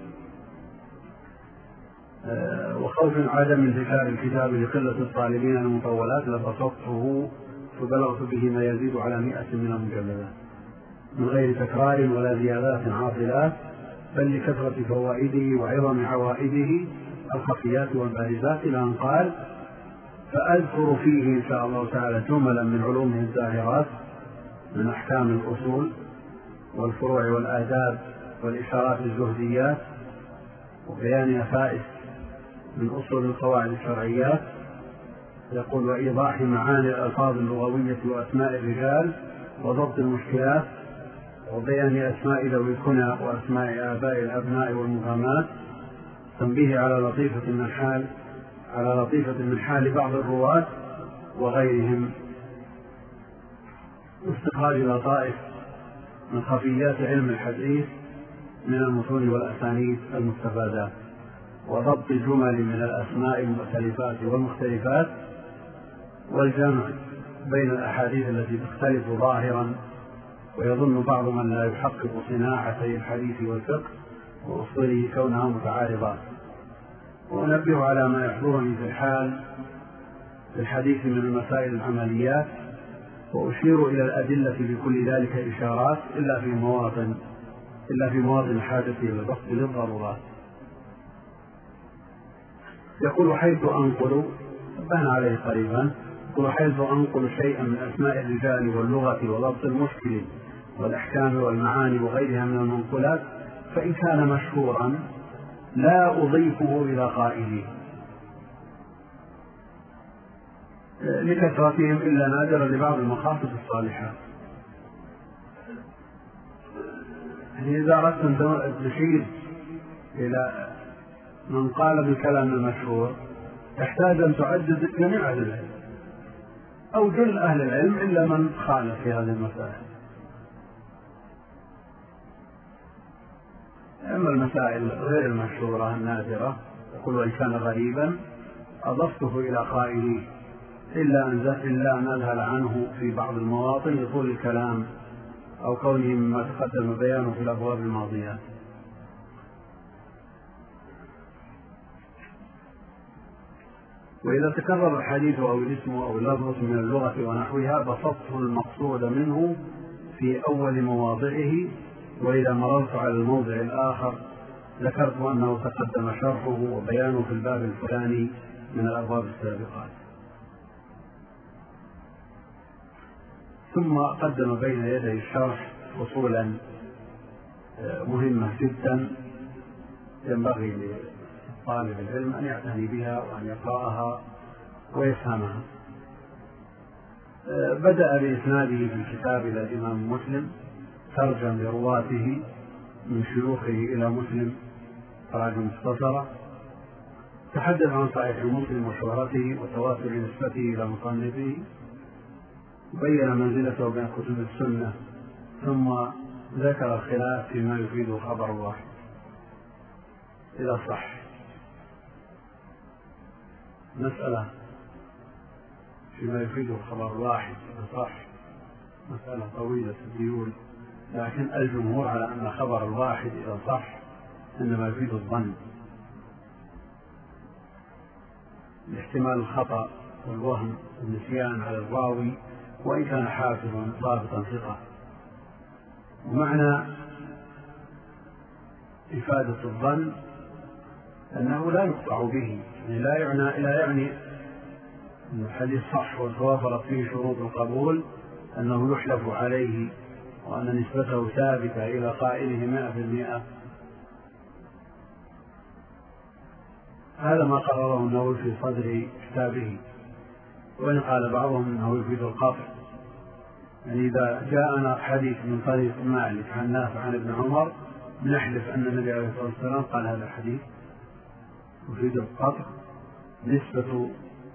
وخوف عدم انتشار الكتاب لقلة الطالبين المطولات لبسطته فبلغت به ما يزيد على مئة من المجلدات من غير تكرار ولا زيادات عاطلات، بل لكثرة فوائده وعظم عوائده الخفيات والبارزات، إلى أن قال فأذكر فيه إن شاء الله تعالى جملا من علومه الزاهرات من أحكام الأصول والفروع والآداب والإشارات الزهديات وبيان نفائس من أصول القواعد الشرعيات. يقول وإيضاح معاني الألفاظ اللغوية وأسماء الرجال وضبط المشكلات وبيان أسماء ذوي الكنى وأسماء آباء الأبناء والمغامات، تنبيه على لطيفة من حال على لطيفة من حال بعض الرواة وغيرهم، واستخراج لطائف من خفيات علم الحديث من المتون والأسانيد المستفادات، وضبط جمل من الأسماء المختلفات والمختلفات، والجمع بين الأحاديث التي تختلف ظاهرا ويظن بعض من لا يحقق صناعتي الحديث والفقه وأصوله كونها متعارضات. وأنبه على ما يحضرني في الحال في الحديث من المسائل العمليات، وأشير إلى الأدلة بكل ذلك إشارات إلا في مواطن إلا في مواطن الحاجة إلى البسط للضرورات. يقول حيث أنقل بان عليه قريبا يقول حيث أنقل شيئا من أسماء الرجال واللغة وضبط المشكل والأحكام والمعاني وغيرها من المنقولات فإن كان مشهورا لا أضيفه إلى قائله لكثرتهم إلا نادرا لبعض المقاصد الصالحة. يعني إذا أردت أن تشير إلى من قال بالكلام المشهور تحتاج أن تعدد جميع أهل العلم أو جل أهل العلم إلا من خالف في هذه المسائل. أما المسائل غير المشهورة النادرة يقول وإن كان غريبا أضفته إلى قائله إلا أن إلا أن أذهل عنه في بعض المواطن لطول الكلام أو كونه مما تقدم بيانه في الأبواب الماضية. وإذا تكرر الحديث أو الاسم أو اللفظ من اللغة ونحوها بسطت المقصود منه في أول مواضعه، وإذا مررت على الموضع الآخر ذكرت أنه تقدم شرحه وبيانه في الباب الفلاني من الأبواب السابقات. ثم قدم بين يدي الشرح فصولا مهمة جدا ينبغي لطالب العلم أن يعتني بها وأن يقرأها ويفهمها. بدأ بإسناده في الكتاب إلى الإمام مسلم، ترجم لرواته من شيوخه إلى مسلم تراجم مختصرة، تحدث عن صحيح مسلم وشهرته وتواتر نسبته إلى مصنفه، بين منزلته بين كتب السنة، ثم ذكر الخلاف فيما يفيده خبر واحد إذا صح. مسألة فيما يفيده خبر واحد إذا صح مسألة طويلة الديول، لكن الجمهور على أن خبر الواحد إذا صح إنما يفيد الظن لاحتمال الخطأ والوهم والنسيان على الراوي وإن كان حافظا ضابطا ثقة. ومعنى إفادة الظن أنه لا يقطع به، يعني لا يعني لا يعني أن الحديث صح وتوافرت فيه شروط القبول أنه يحلف عليه وأن نسبته ثابتة إلى قائله مائة في المئة. هذا ما قرره النووي في صدر كتابه، وإن قال بعضهم أنه يفيد القطع. يعني إذا جاءنا حديث من طريق مالك عن نافع عن ابن عمر نحلف أن النبي عليه الصلاة والسلام قال هذا الحديث، يفيد القطع. نسبة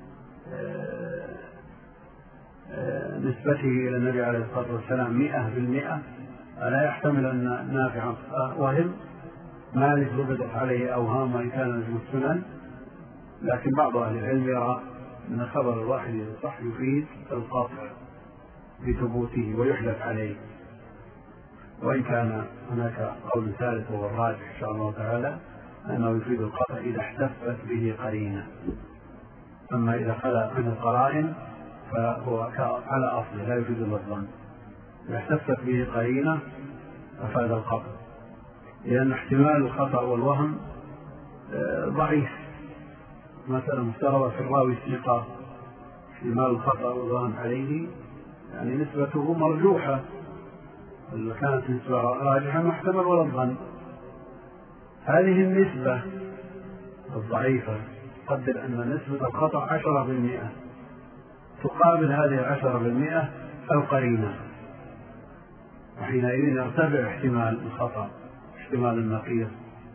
نسبته إلى النبي عليه الصلاة والسلام مئة بالمئة، ألا يحتمل أن نافع وهم مالك ضبطت عليه أوهام وإن كان نجم السنن، لكن بعض أهل العلم يرى أن خبر الواحد إذا صح يفيد القطع بثبوته ويحلف عليه، وإن كان هناك قول ثالث وهو الراجح إن شاء الله تعالى أنه يفيد القطع إذا احتفت به قرينة. أما إذا خلا عن القرائن فهو على أصله لا يفيد الظن. إذا احتفت به قرينة أفاد القطع، لأن احتمال الخطأ والوهم ضعيف. مثلا مفترض في الراوي الثقة احتمال الخطأ والوهم عليه يعني نسبته مرجوحة، إذا كانت نسبة راجحة ما احتمل ولا الظن. هذه النسبة الضعيفة قدر أن نسبة الخطأ عشرة بالمئة، تقابل هذه العشرة بالمئة القرينة، وحينئذ يرتفع احتمال الخطأ احتمال النقيض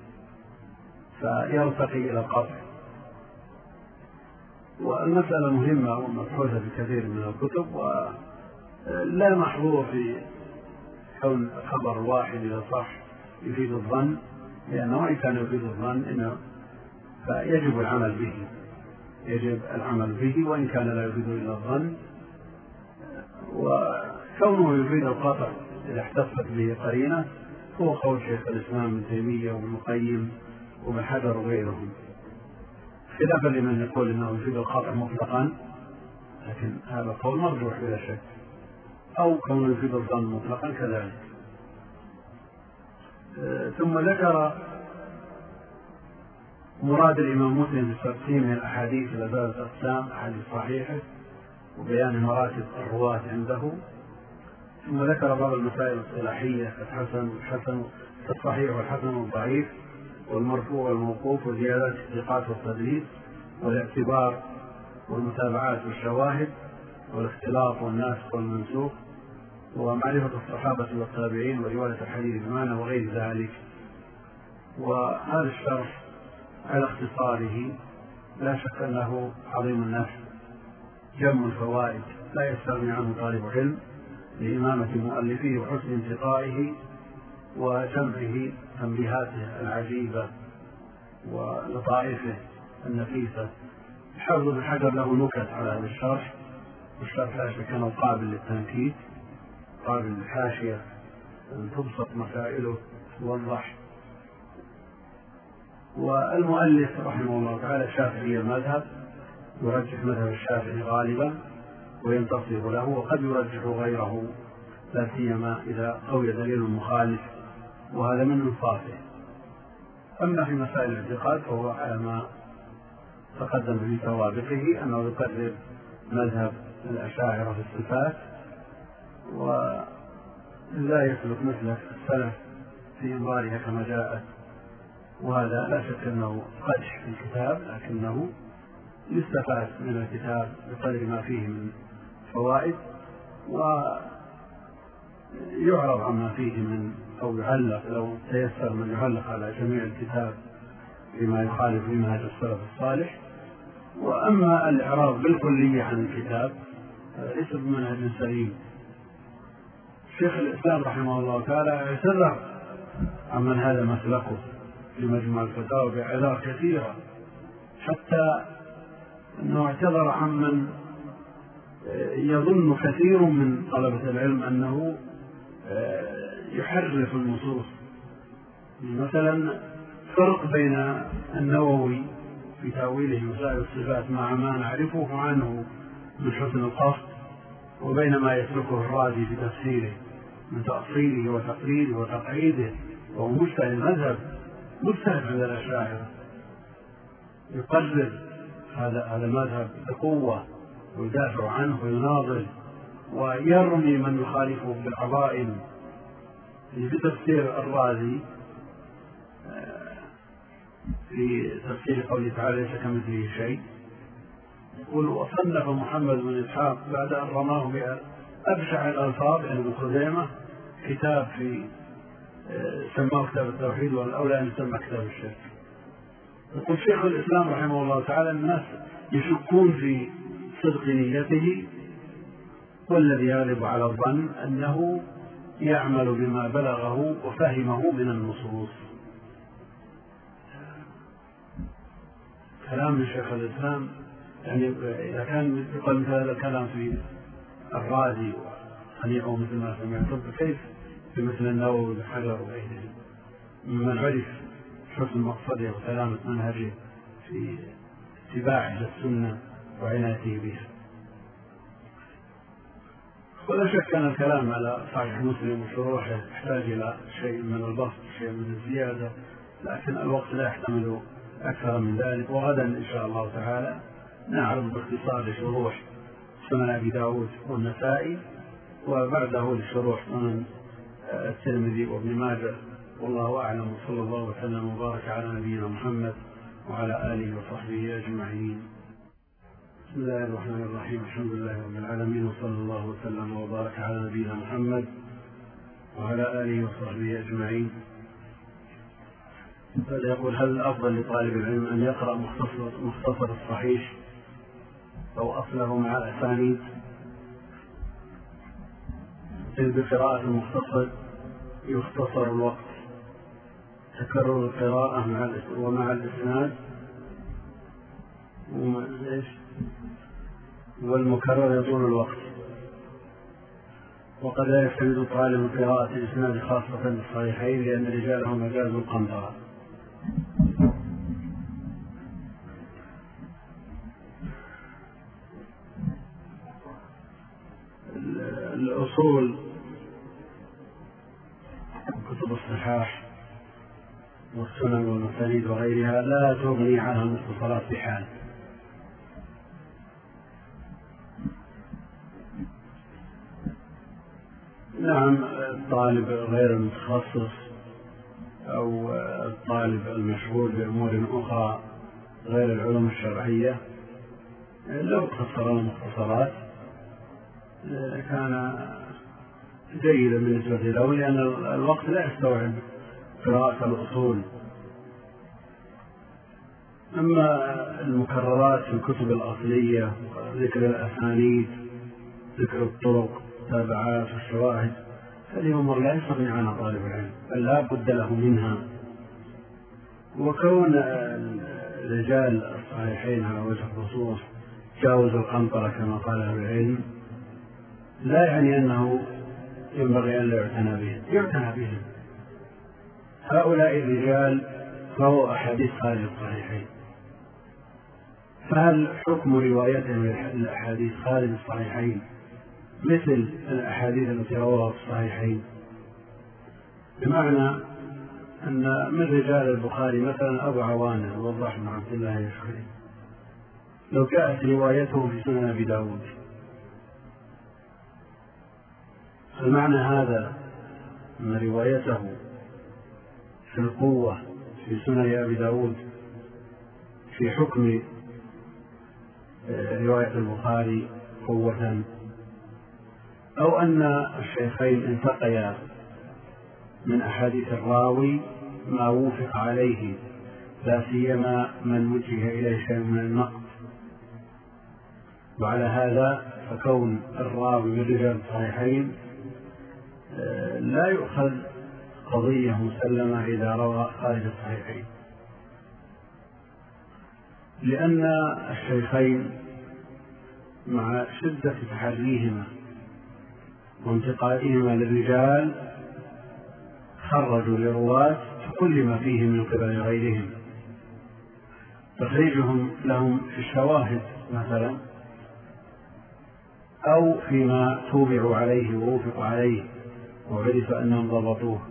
فيرتقي إلى القطع. والمسألة مهمة ومبحوثة في كثير من الكتب، ولا محظور في كون خبر واحد إذا صح يفيد الظن، لأنه وإن كان يفيد الظن إنه فيجب العمل به يجب العمل به وإن كان لا يفيد إلا الظن. وكونه يفيد القطع إذا احتفت به قرينة هو قول شيخ الإسلام ابن تيمية وابن القيم وابن حجر وغيرهم، خلافا لمن يقول إنه يفيد الخطأ مطلقا، لكن هذا قول مرجوح بلا شك، أو كونه يفيد الظن مطلقا كذلك. ثم ذكر مراد الإمام مسلم في تقسيم الأحاديث إلى ثلاثة أقسام: أحاديث صحيحة وبيان مراتب الرواة عنده. ثم ذكر بعض المسائل الاصطلاحية كالحسن والحسن كالصحيح والحسن والضعيف والمرفوع والموقوف وزيادات الثقات والتدليس والاعتبار والمتابعات والشواهد والاختلاط والناسخ والمنسوخ ومعرفة الصحابة والتابعين ورواية الحديث بمعنى وغير ذلك. وهذا الشرح على اختصاره لا شك أنه عظيم النفع، جم الفوائد لا يستغني عنه طالب علم لإمامة مؤلفه وحسن انتقائه وجمعه تنبيهاته العجيبة ولطائفه النفيسة. حافظ بن حجر له نكت على هذا الشرح، والشرح لا شك أنه قابل للتنكيت، قابل للحاشية أن تبسط مسائله توضح. والمؤلف رحمه الله تعالى شافعي المذهب، يرجح مذهب الشافعي غالبا وينتصر له، وقد يرجح غيره لا سيما إذا قوي دليل مخالف، وهذا من انصافه. أما في مسائل الاعتقاد فهو على ما تقدم في سوابقه أنه يقرر مذهب الأشاعرة في الصفات، ولا يسلك مثل السلف في إنظارها كما جاءت، وهذا لا شك أنه قدح في الكتاب، لكنه يستفاد من الكتاب بقدر ما فيه من فوائد، ويعرض عما فيه من أو يعلق لو تيسر من يعلق على جميع الكتاب بما يخالف منهج السلف الصالح. وأما الإعراض بالكلية عن الكتاب ليس بمنهج سليم. شيخ الإسلام رحمه الله تعالى اعتذر عمن هذا مسلكه في مجموع الفتاوى بأعذار كثيرة، حتى أنه اعتذر عمن يظن كثير من طلبة العلم أنه يحرف النصوص. مثلا فرق بين النووي في تأويله مسائل الصفات مع ما نعرفه عنه من حسن القصد، وبين ما يسلكه الرازي في تفسيره من تأصيله وتقريره وتقعيده، وهو مجتهد المذهب، مجتهد عند الأشاعرة، يقرر هذا هذا المذهب بقوة ويدافع عنه ويناضل ويرمي من يخالفه بالعظائم. في تفسير الرازي في تفسير قوله تعالى ليس كمثله شيء يقول: وصنف محمد بن إسحاق بعد أن رماه بأبشع الألفاظ يعني ابن خزيمة كتاب في سماه كتاب التوحيد، والأولى أن يسمى كتاب الشرك. يقول شيخ الإسلام رحمه الله تعالى: الناس يشكون في صدق نيته، والذي يغلب على الظن أنه يعمل بما بلغه وفهمه من النصوص. كلام من شيخ الإسلام يعني إذا كان يقال مثل هذا الكلام في الرازي وصنيعه مثل ما سمعتم، فكيف في مثل النووي والحجر وغيره ممن عرف حسن مقصده وسلامة منهجه في اتباعه للسنة وعنايته بها. ولا شك أن الكلام على صحيح مسلم وشروحه يحتاج إلى شيء من البسط، شيء من الزيادة، لكن الوقت لا يحتمل أكثر من ذلك. وغدا إن شاء الله تعالى نعرض باختصار لشروح سنن أبي داود والنسائي، وبعده لشروح سنن الترمذي وابن ماجه. والله أعلم، وصلى الله وسلم وبارك على نبينا محمد وعلى آله وصحبه أجمعين. بسم الله الرحمن الرحيم، الحمد لله رب العالمين، وصلى الله وسلم وبارك على نبينا محمد وعلى آله وصحبه أجمعين. يقول: هل الأفضل لطالب العلم أن يقرأ مختصر, مختصر الصحيح أو أصله مع الأسانيد؟ إذ بقراءة المختصر يختصر الوقت، تكرر القراءة مع ومع الإسناد، والمكرر يطول الوقت. وقد لا يعتمد طالب قراءة الإسناد خاصة بالصحيحين لأن رجالهم مجاز القنطرة. الأصول كتب الصحاح والسنن والمسانيد وغيرها لا تغني عنها المختصرات بحال. نعم، الطالب غير المتخصص أو الطالب المشغول بأمور أخرى غير العلوم الشرعية لو اختصر المختصرات كان جيدا بالنسبة له، لأن الوقت لا يستوعب قراءة الأصول. أما المكررات في الكتب الأصلية، ذكر الأسانيد، ذكر الطرق، تابعات والشواهد، هذه أمور لا يستغني عنها طالب العلم بل لا بد له منها. وكون رجال الصحيحين على وجه الخصوص جاوزوا القنطرة كما قال أهل العلم لا يعني أنه ينبغي أن لا يعتنى بهم، يعتنى بهم. هؤلاء الرجال رووا أحاديث خارج الصحيحين، فهل حكم روايتهم للأحاديث خارج الصحيحين مثل الأحاديث التي رواها في الصحيحين؟ بمعنى أن من رجال البخاري مثلا أبو عوانة الوضاح بن عبد الله اليشكري، لو جاءت روايته في سنن أبي داود، فالمعنى هذا أن روايته في القوة في سنن أبي داود في حكم رواية البخاري قوة، أو أن الشيخين انتقيا من أحاديث الراوي ما وافق عليه، لا سيما من وجه إليه شيء من النقد. وعلى هذا فكون الراوي من رجال الصحيحين لا يؤخذ قضية مسلمة إذا روى خارج الصحيحين، لأن الشيخين مع شدة تحريهما وانتقائهما للرجال خرجوا لرواة كل ما فيه من قبل غيرهم، تخريجهم لهم في الشواهد مثلا أو فيما توبعوا عليه ووفقوا عليه وعرف أنهم ضبطوه.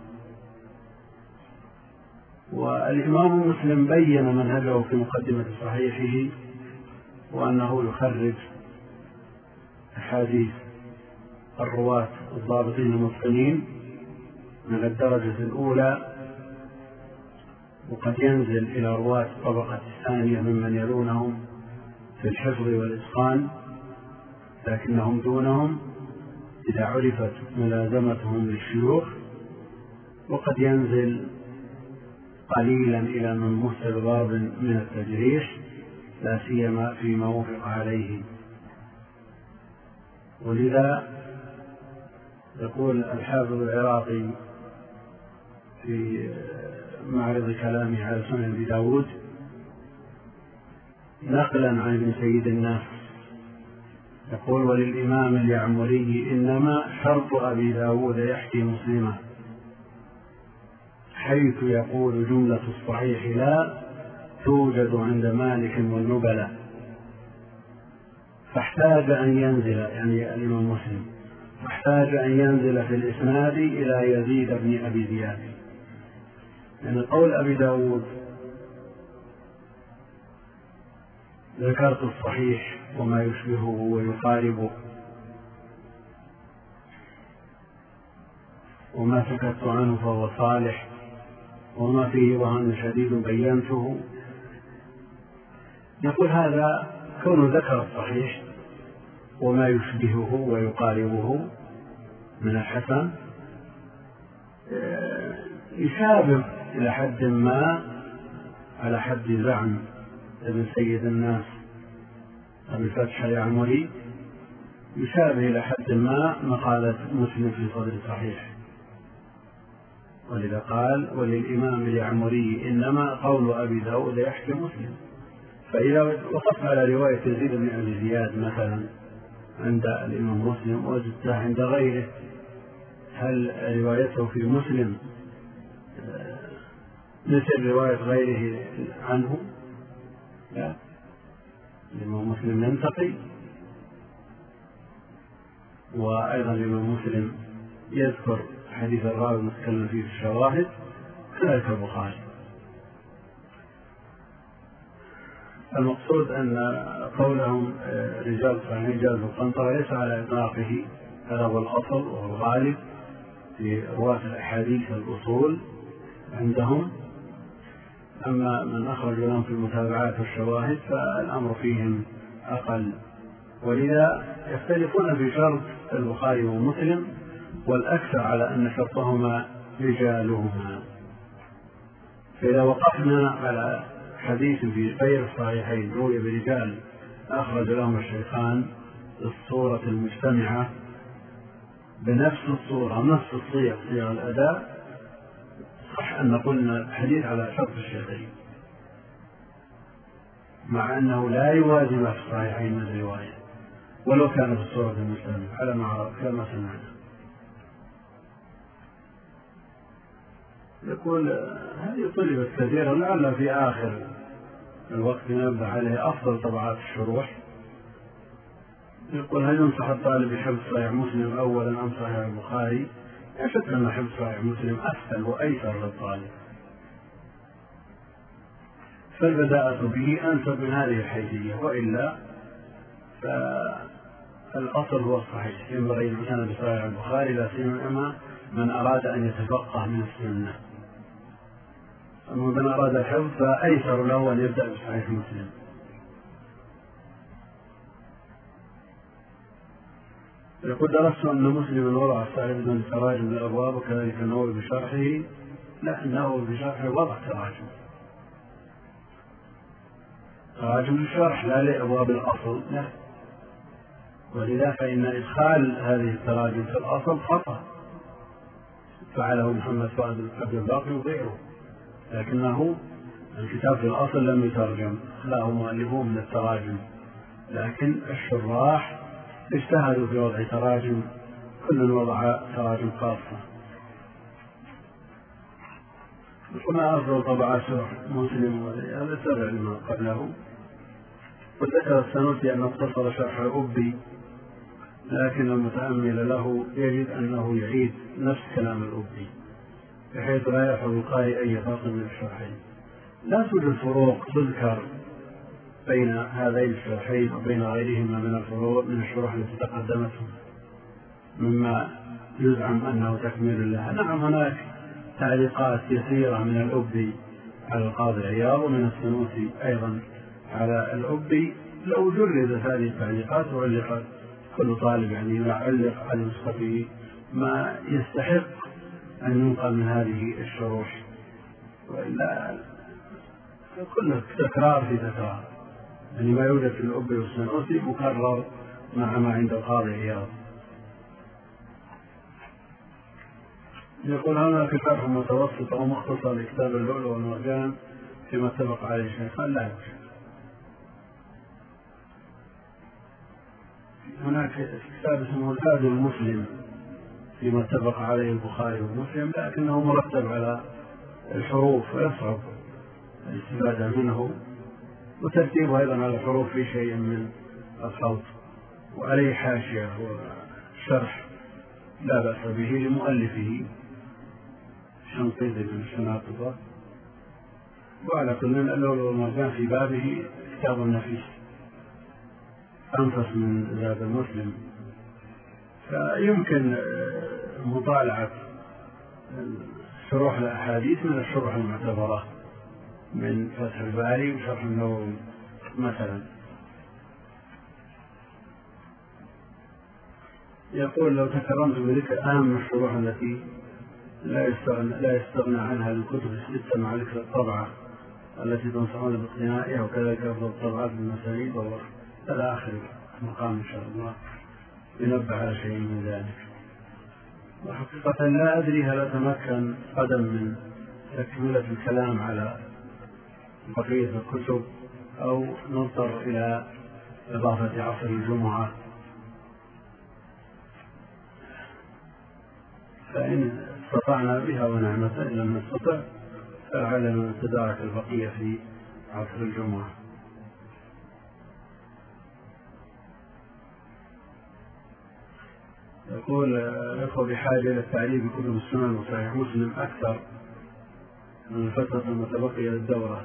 والإمام مسلم بين منهجه في مقدمة صحيحه وأنه يخرج أحاديث الرواة الضابطين المتقنين من الدرجة الأولى، وقد ينزل إلى رواة الطبقة الثانية ممن يلونهم في الحفظ والإتقان لكنهم دونهم إذا عرفت ملازمتهم للشيوخ، وقد ينزل قليلا إلى من مثل باب من التجريح لا سيما فيما وفق عليه. ولذا يقول الحافظ العراقي في معرض كلامه على سنن أبي داود نقلا عن ابن سيد الناس يقول: وللإمام اليعمري إنما شرط أبي داود يحكي مسلما، حيث يقول جملة الصحيح لا توجد عند مالك والنبلاء، فاحتاج أن ينزل، يعني الإمام مسلم فاحتاج أن ينزل في الإسناد إلى يزيد بن أبي زياد. يعني قول أبي داود ذكرت الصحيح وما يشبهه ويقاربه وما سكت عنه فهو صالح وما فيه وهن شديد بينته، يقول هذا كونه ذكر الصحيح وما يشبهه ويقاربه من الحسن يشابه إلى حد ما على حد زعم ابن سيد الناس أبي فتح اليعمري، يشابه إلى حد ما مقالة مسلم في صدر صحيح. ولذا قال: وللإمام اليعمري إنما قول أبي داود يحكي مسلم. فإذا وقفت على رواية يزيد بن أبي زياد مثلا عند الإمام مسلم وجدتها عند غيره هل روايته في مسلم مثل رواية غيره عنه؟ لا، الإمام مسلم ينتقي، وأيضا الإمام مسلم يذكر حديث الراوي المتكلم فيه في الشواهد، كذلك البخاري. المقصود أن قولهم رجال صحيح جاز القنطرة ليس على إطلاقه، هذا هو الأصل والغالب في رواة الأحاديث الأصول عندهم. أما من أخرج لهم في المتابعات والشواهد فالأمر فيهم أقل، ولذا يختلفون في شرط البخاري ومسلم، والأكثر على أن شرطهما رجالهما. فإذا وقفنا على حديث في غير الصحيحين روي برجال أخرج لهم الشيخان الصورة المجتمعة بنفس الصورة نفس الصيغ صيغ الأداء، صح أن قلنا الحديث على شرط الشيخين، مع أنه لا يوازي ما في الصحيحين من الرواية ولو كان في الصورة المجتمعة على ما كما سمعنا. يقول هذه طلبت كثيرا، لعل في آخر الوقت نبدأ عليه أفضل طبعات الشروح. يقول هل ينصح الطالب بحفظ صحيح مسلم أولا أم صحيح البخاري؟ لا شك أن حفظ صحيح مسلم أسهل وأيسر للطالب، فالبداءة به أنسب من هذه الحيثية، وإلا فالأصل هو الصحيح. ينبغي الإنسان بصحيح البخاري لا سيما من أراد أن يتفقه من السنة، أما من أراد الحفظ فأيسر له أن يبدأ بصحيح مسلم. يقول درست أن مسلم وضع الصحيح بدون تراجم للأبواب، وكذلك النووي بشرحه. لا، النووي بشرحه وضع تراجم تراجم للشرح لا لأبواب الأصل، لا. ولذا فإن إدخال هذه التراجم في الأصل خطأ، فعله محمد فؤاد عبد الباقي وغيره، لكنه الكتاب في الأصل لم يترجم، له مؤلفون من التراجم، لكن الشراح اجتهدوا في وضع تراجم، كل وضع تراجم خاصة. وما أفضل طبعات مسلم هذا تبع لما قبله. وذكر السنوسي أن اختصر شرح الأبي، لكن المتأمل له يجد أنه يعيد نفس كلام الأبي بحيث لا يحصل القارئ أي فرق من الشرحين. لا توجد فروق تذكر بين هذين الشرحين وبين غيرهما من الفروق من الشروح التي تقدمتهم مما يزعم أنه تكميل لها. نعم، هناك تعليقات يسيرة من الأبي على القاضي عياض ومن السنوسي أيضا على الأبي. لو جردت هذه التعليقات وعلقت كل طالب يعني يعلق على نسخته ما يستحق أن ينقل من هذه الشروح، وإلا كل تكرار في تكرار، يعني ما يوجد في الأبي والسنوسي مكرر مع ما عند القاضي عياض. يقول هناك شرح متوسط أو مختصر لكتاب اللؤلؤ والمرجان فيما اتفق عليه الشيخان؟ لا يوجد. هناك كتاب اسمه الآدب المسلم فيما اتفق عليه البخاري ومسلم، لكنه مرتب على الحروف ويصعب الاستفادة منه، وترتيبه أيضا على الحروف في شيء من الخلط، وعليه حاشية وشرح لا بأس به لمؤلفه شنقيطي بن الشناقطة. وعلى كل اللؤلؤ والمرجان في بابه كتاب نفيس أنفس من ذات المسلم، فيمكن مطالعة شروح الأحاديث من الشروح المعتبرة من فتح الباري وشرح النووي مثلا. يقول لو تكرمت بذكر أهم الشروح التي لا يستغنى, لا يستغنى عنها الكتب الستة مع ذكر الطبعة التي تنصحون باقتنائها، وكذلك أفضل الطبعات بالمسانيد والله إلى آخر مقام إن شاء الله ينبه على شيء من ذلك. وحقيقة لا أدري هل أتمكن قدم من تكملة الكلام على بقية الكتب أو نضطر إلى إضافة عصر الجمعة. فإن استطعنا بها ونعمة، إن لم نستطع فلعلنا نتدارك البقية في عصر الجمعة. يقول الأخوة بحاجة إلى التعريف بكتب السنن وصحيح مسلم أكثر من الفترة المتبقية للدورة.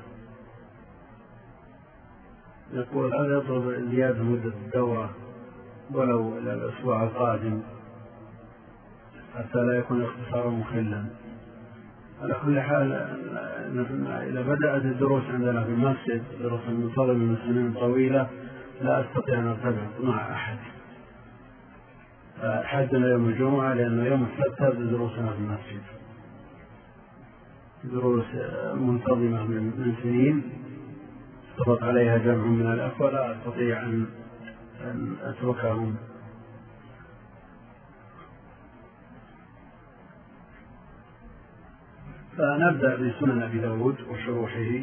يقول هذا يطلب زيادة مدة الدورة ولو إلى الأسبوع القادم حتى لا يكون اختصارا مخلا. على كل حال إذا بدأت الدروس عندنا في المسجد دروس منتظمة من سنين طويلة لا أستطيع أن أرتبط مع أحد، حدنا يوم الجمعة لأنه يوم السبت تبدأ دروسنا في المسجد، دروس منتظمة من سنين اشترط عليها جمع من الأخوة لا أستطيع أن أتركهم. فنبدأ بسنن أبي داود وشروحه.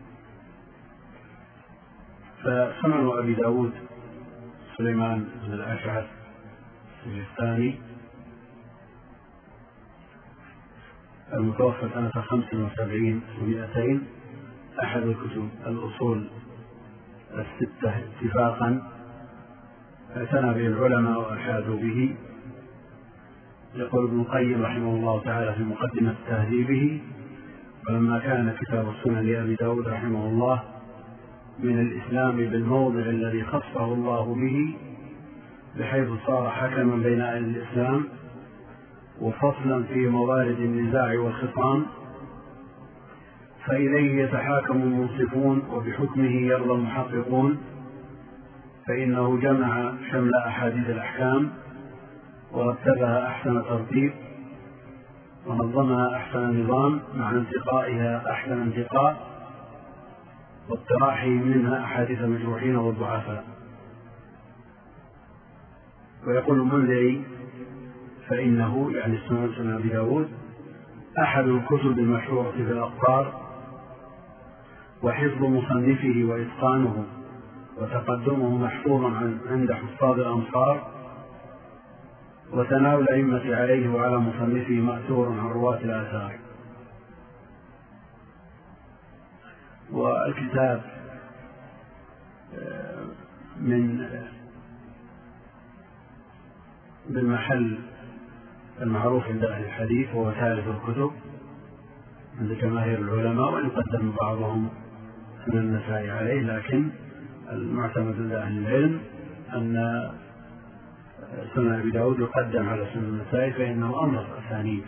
فسنن أبي داود سليمان بن الأشعث السجستاني المتوفى سنة خمس وسبعين ومئتين، أحد الكتب الأصول الستة اتفاقا اعتنى به العلماء وأشادوا به. يقول ابن القيم رحمه الله تعالى في مقدمة تهذيبه: ولما كان كتاب السنن لأبي داود رحمه الله من الإسلام بالموضع الذي خصه الله به بحيث صار حكما بين أهل الإسلام وفصلا في موارد النزاع والخصام، فإليه يتحاكم المنصفون وبحكمه يرضى المحققون، فإنه جمع شمل أحاديث الأحكام ورتبها أحسن ترتيب ونظمها أحسن نظام مع انتقائها أحسن انتقاء واطراحه منها أحاديث المجروحين والضعفاء. ويقول المنذري: فإنه يعني سنن سنن أبي داود أحد الكتب المشهورة في الأقطار، وحفظ مصنفه وإتقانه وتقدمه محفوظ عند حفاظ الأمصار، وثناء الأئمة عليه وعلى مصنفه مأثور عن رواة الآثار. والكتاب من بالمحل المعروف عند أهل الحديث وهو ثالث الكتب عند جماهير العلماء، وإن قدم بعضهم سنن النسائي عليه، لكن المعتمد عند أهل العلم أن سنن أبي داود يقدم على سنن النسائي فإنه أمر أسانيد.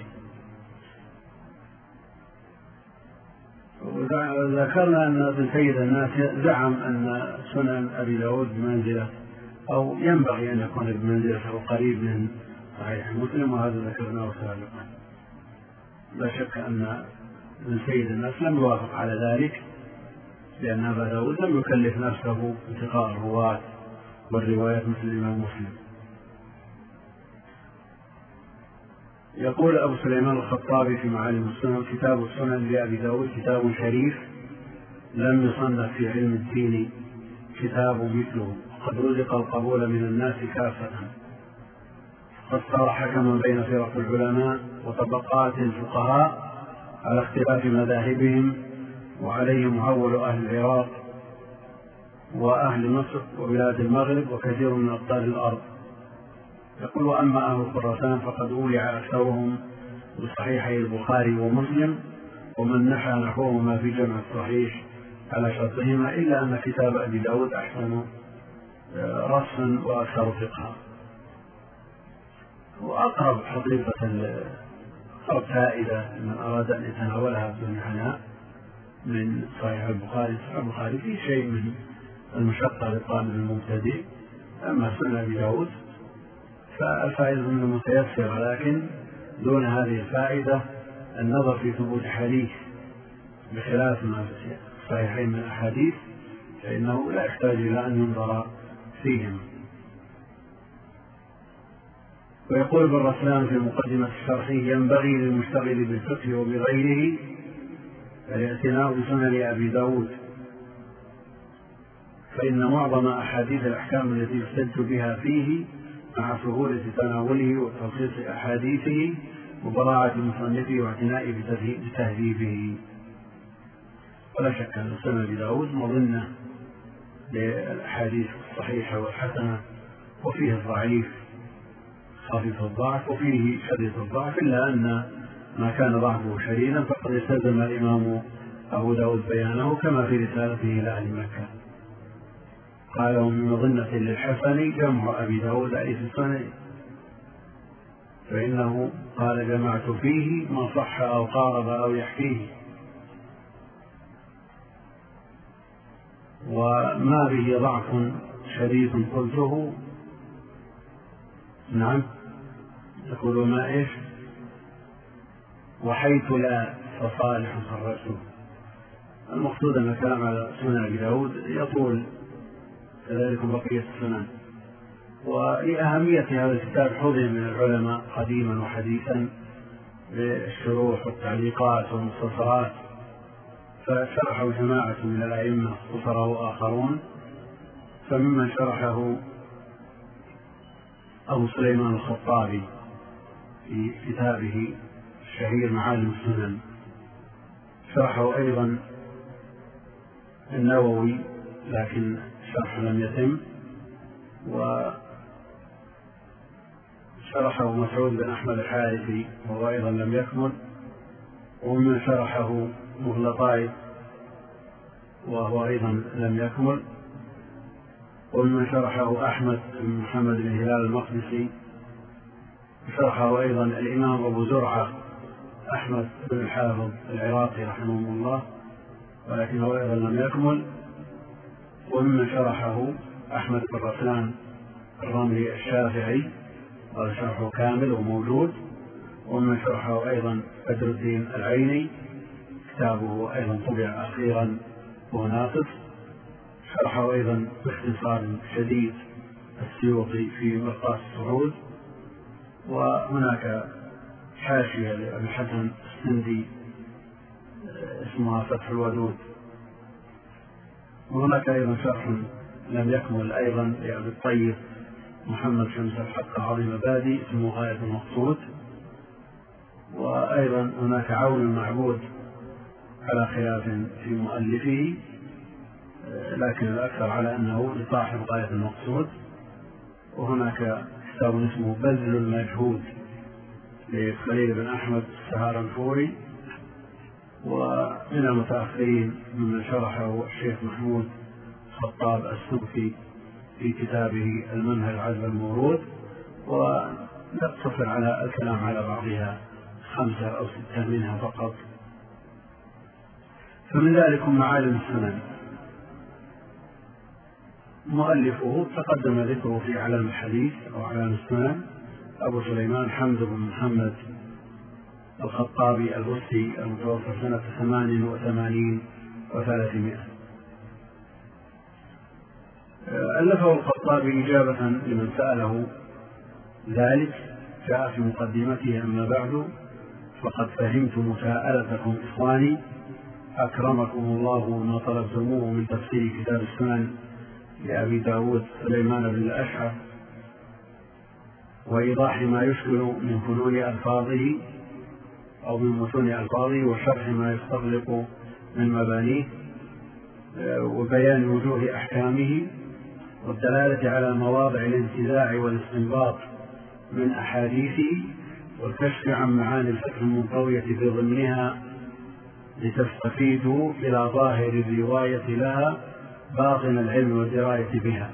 وذكرنا أن ابن سيد الناس زعم أن سنن أبي داود بمنزلة أو ينبغي أن يكون بمنزلة أو قريب من صحيح مسلم، وهذا ذكرناه سابقا. لا شك أن ابن سيد الناس لم يوافق على ذلك، لأن أبا داود لم يكلف نفسه انتقاء الرواة والروايات مثل الإمام مسلم. يقول أبو سليمان الخطابي في معالم السنن: كتاب السنن لأبي داود كتاب شريف لم يصنف في علم الدين كتاب مثله، قد رزق القبول من الناس كافة، قد صار حكما بين فرق العلماء وطبقات الفقهاء على اختلاف مذاهبهم، وعليهم أول أهل العراق وأهل مصر وبلاد المغرب وكثير من أقطار الأرض. يقول: وأما أهل خراسان فقد أولع أكثرهم بصحيحي البخاري ومسلم، ومن نحى نحوهما في جمع الصحيح على شرطهما، إلا أن كتاب أبي داود أحسن رصا وأكثر فقها وأقرب حقيقة أقرب فائدة من أراد أن يتناولها بالمعنى من صحيح البخاري. صحيح البخاري فيه شيء من المشقة للطالب المبتدئ، أما سنن أبي داود فالفائدة منه متيسرة، لكن دون هذه الفائدة النظر في ثبوت حديث بخلاف ما في الصحيحين من الأحاديث فإنه لا يحتاج إلى أن ينظر فيهم. ويقول ابن رسلان في مقدمة شرحه: ينبغي للمشتغل بالفقه وبغيره الاعتناء بسنن أبي داود، فإن معظم أحاديث الأحكام التي يحتج بها فيه مع سهولة تناوله وتلخيص أحاديثه وبراعة مصنفه واعتنائه بتهذيبه. ولا شك أن سنن أبي داود مظنة للأحاديث الصحيحة والحسنة، وفيه الضعيف خفيف الضعف وفيه شديد الضعف، إلا أن ما كان ضعفه شديدا فقد التزم الإمام أبو داود بيانه كما في رسالته إلى أهل مكة، قال ومن مظنة للحسن جمع أبي داود أي في السنن، فإنه قال جمعت فيه ما صح أو قارب أو يحكيه، وما به ضعف شديد قلته. نعم يقول ما إيش وحيث لا فصالح خرجته. المقصود أن الكلام على سنن أبي داود يطول، كذلك بقية السنن. ولأهمية هذا الكتاب حظي من العلماء قديما وحديثا بالشروح والتعليقات والمختصرات، فشرحه جماعة من الأئمة وصره آخرون، فممن شرحه أبو سليمان الخطابي في كتابه الشهير معالم السنن، شرحه أيضا النووي لكن شرح لم يتم، وشرحه مسعود بن أحمد الحارثي وهو أيضا لم يكمل، ومن شرحه مغلطاي وهو أيضا لم يكمل، ومن شرحه أحمد بن محمد بن هلال المقدسي، شرحه أيضا الإمام أبو زرعة أحمد بن الحافظ العراقي رحمه الله ولكنه أيضا لم يكمل، ومن شرحه أحمد بن رسلان الرملي الشافعي هذا شرحه كامل وموجود، ومن شرحه أيضا بدر الدين العيني كتابه أيضا طبع أخيرا وهو ناقص، شرحه أيضا باختصار شديد السيوطي في مرقاة الصعود، وهناك حاشية لأبي الحسن السندي اسمها فتح الودود، وهناك أيضا شرح لم يكمل أيضا لأبي الطيب محمد شمس الحق العظيم بادي اسمه غاية المقصود، وأيضا هناك عون المعبود على خلاف في مؤلفه لكن الأكثر على أنه لصاحب غاية المقصود، وهناك كتاب اسمه بذل المجهود لخليل بن أحمد السهارنفوري، ومن المتأخرين ممن شرحه الشيخ محمود خطاب السوفي في كتابه المنهج عذب المورود، ونقتصر على الكلام على بعضها خمسة أو ستة منها فقط. فمن ذلك معالم السنن، مؤلفه تقدم ذكره في علم الحديث أو علم السنن أبو سليمان حمد بن محمد الخطابي البستي المتوفى سنة ثمان وثمانين وثلاثمائة. ألفه الخطابي إجابة لمن سأله ذلك، جاء في مقدمته أما بعد فقد فهمت مساءلتكم إخواني أكرمكم الله ما طلبتموه من تفسير كتاب السنن لأبي داود سليمان بن الأشعث وإيضاح ما يشكل من فنون ألفاظه أو من متون ألفاظه وشرح ما يستغرق من مبانيه وبيان وجوه أحكامه والدلالة على مواضع الانتزاع والاستنباط من أحاديثه والكشف عن معاني الفقه المنطوية في ضمنها لتستفيدوا إلى ظاهر الرواية لها باطن العلم والدراية بها.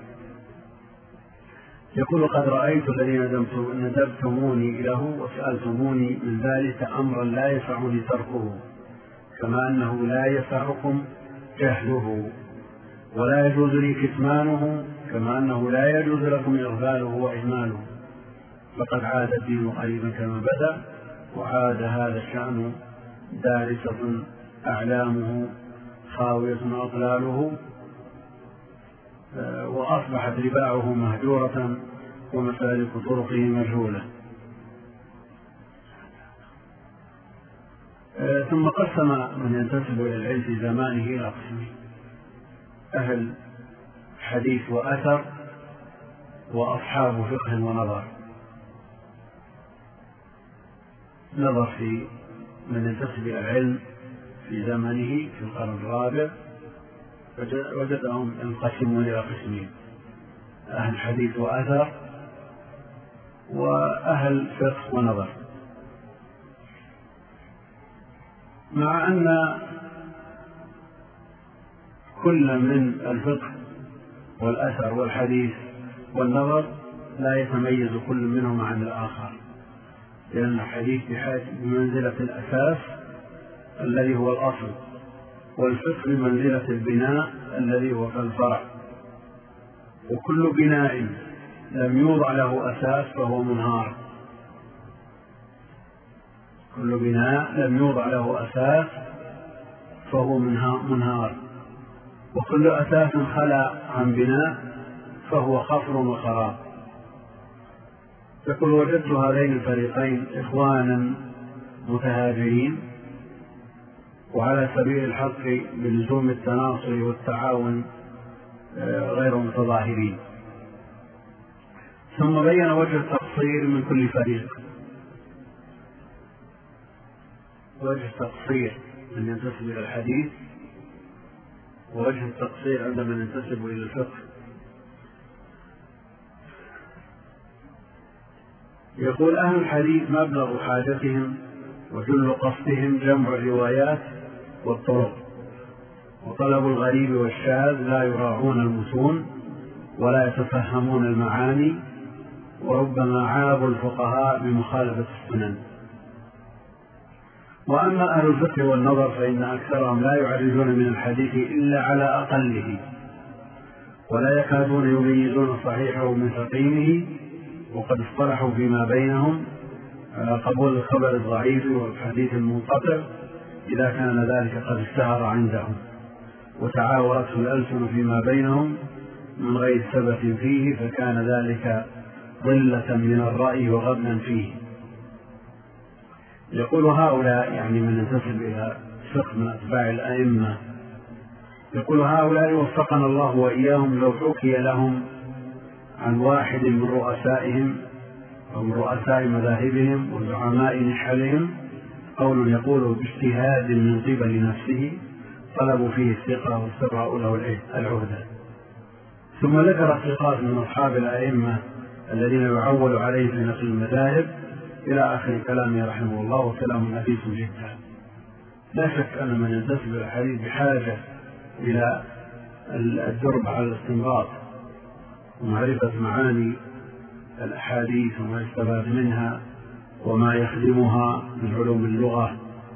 يقول قد رأيت الذين ندبتموني له وسألتموني من ذلك أمرا لا يسعني تركه، كما أنه لا يسعكم جهله ولا يجوز لي كتمانه، كما أنه لا يجوز لكم إغفاله وإهماله، فقد عاد الدين قريبا كما بدأ، وعاد هذا الشأن دارسة أعلامه خاوية أطلاله، وأصبحت رباعه مهجورة ومسالك طرقه مجهولة. ثم قسم من ينتسب إلى العلم في زمانه إلى قسمين: أهل حديث وأثر وأصحاب فقه ونظر. نظر في من ينتسب إلى العلم في زمنه في القرن الرابع وجدهم ينقسمون إلى قسمين: أهل حديث وأثر، وأهل فقه ونظر. مع أن كل من الفقه والأثر والحديث والنظر لا يتميز كل منهما عن الآخر، لأن الحديث بمنزلة الأساس الذي هو الأصل، والفقه بمنزلة البناء الذي هو كالفرع، وكل بناء لم يوضع له أساس فهو منهار. كل بناء لم يوضع له أساس فهو منهار، وكل أساس خلا عن بناء فهو خفر وخراب. يقول: وجدت هذين الفريقين إخوانا متهاجرين، وعلى سبيل الحق بلزوم التناصر والتعاون غير متظاهرين. ثم بين وجه التقصير من كل فريق. وجه التقصير من ينتسب إلى الحديث، ووجه التقصير عند من ينتسب إلى الفقه. يقول: أهل الحديث مبلغ حاجتهم وجل قصدهم جمع الروايات والطرق، وطلب الغريب والشاذ، لا يراعون المتون ولا يتفهمون المعاني، وربما عابوا الفقهاء بمخالفة السنن. وأما أهل الفقه والنظر فإن أكثرهم لا يعرجون من الحديث إلا على أقله، ولا يكادون يميزون صحيحه من سقيمه، وقد اصطلحوا فيما بينهم على قبول الخبر الضعيف والحديث المنقطع إذا كان ذلك قد اشتهر عندهم، وتعاورته الألسن فيما بينهم من غير ثبت فيه، فكان ذلك ضلة من الرأي وغبنا فيه. يقول: هؤلاء، يعني من ينتسب إلى فقه من أتباع الأئمة، يقول: هؤلاء وفقنا الله وإياهم لو حكي لهم عن واحد من رؤسائهم أو من رؤساء مذاهبهم وزعماء نحلهم قول يقول باجتهاد من قبل نفسه طلبوا فيه الثقة واستبرأوا له العهدة. ثم ذكر الثقات من أصحاب الأئمة الذين يعول عليه في نقل المذاهب إلى آخر كلامه رحمه الله، وكلام نفيس جدا. لا شك أن من ينتسب إلى الحديث بحاجة إلى الدرب على الاستنباط ومعرفة معاني الأحاديث وما يستفاد منها وما يخدمها من علوم اللغة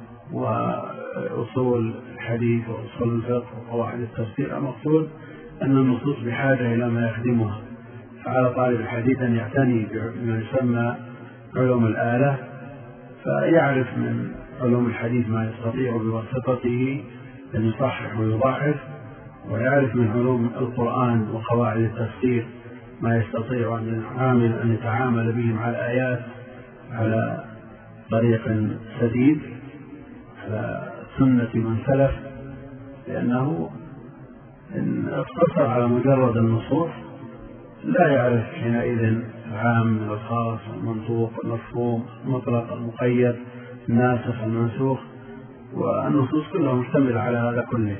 وأصول الحديث وأصول الفقه وقواعد التفسير. المقصود أن النصوص بحاجة إلى ما يخدمها، فعلى طالب الحديث أن يعتني بما يسمى علوم الآلة، فيعرف من علوم الحديث ما يستطيع بواسطته أن يصحح ويضاعف، ويعرف من علوم القرآن وقواعد التفسير ما يستطيع أن يتعامل به مع الآيات على طريق سديد على سنة من سلف، لأنه إن اقتصر على مجرد النصوص لا يعرف حينئذ العام من الخاص، المنطوق، المفهوم، المطلق، المقيد، الناسخ، المنسوخ، والنصوص كلها مشتملة على هذا كله.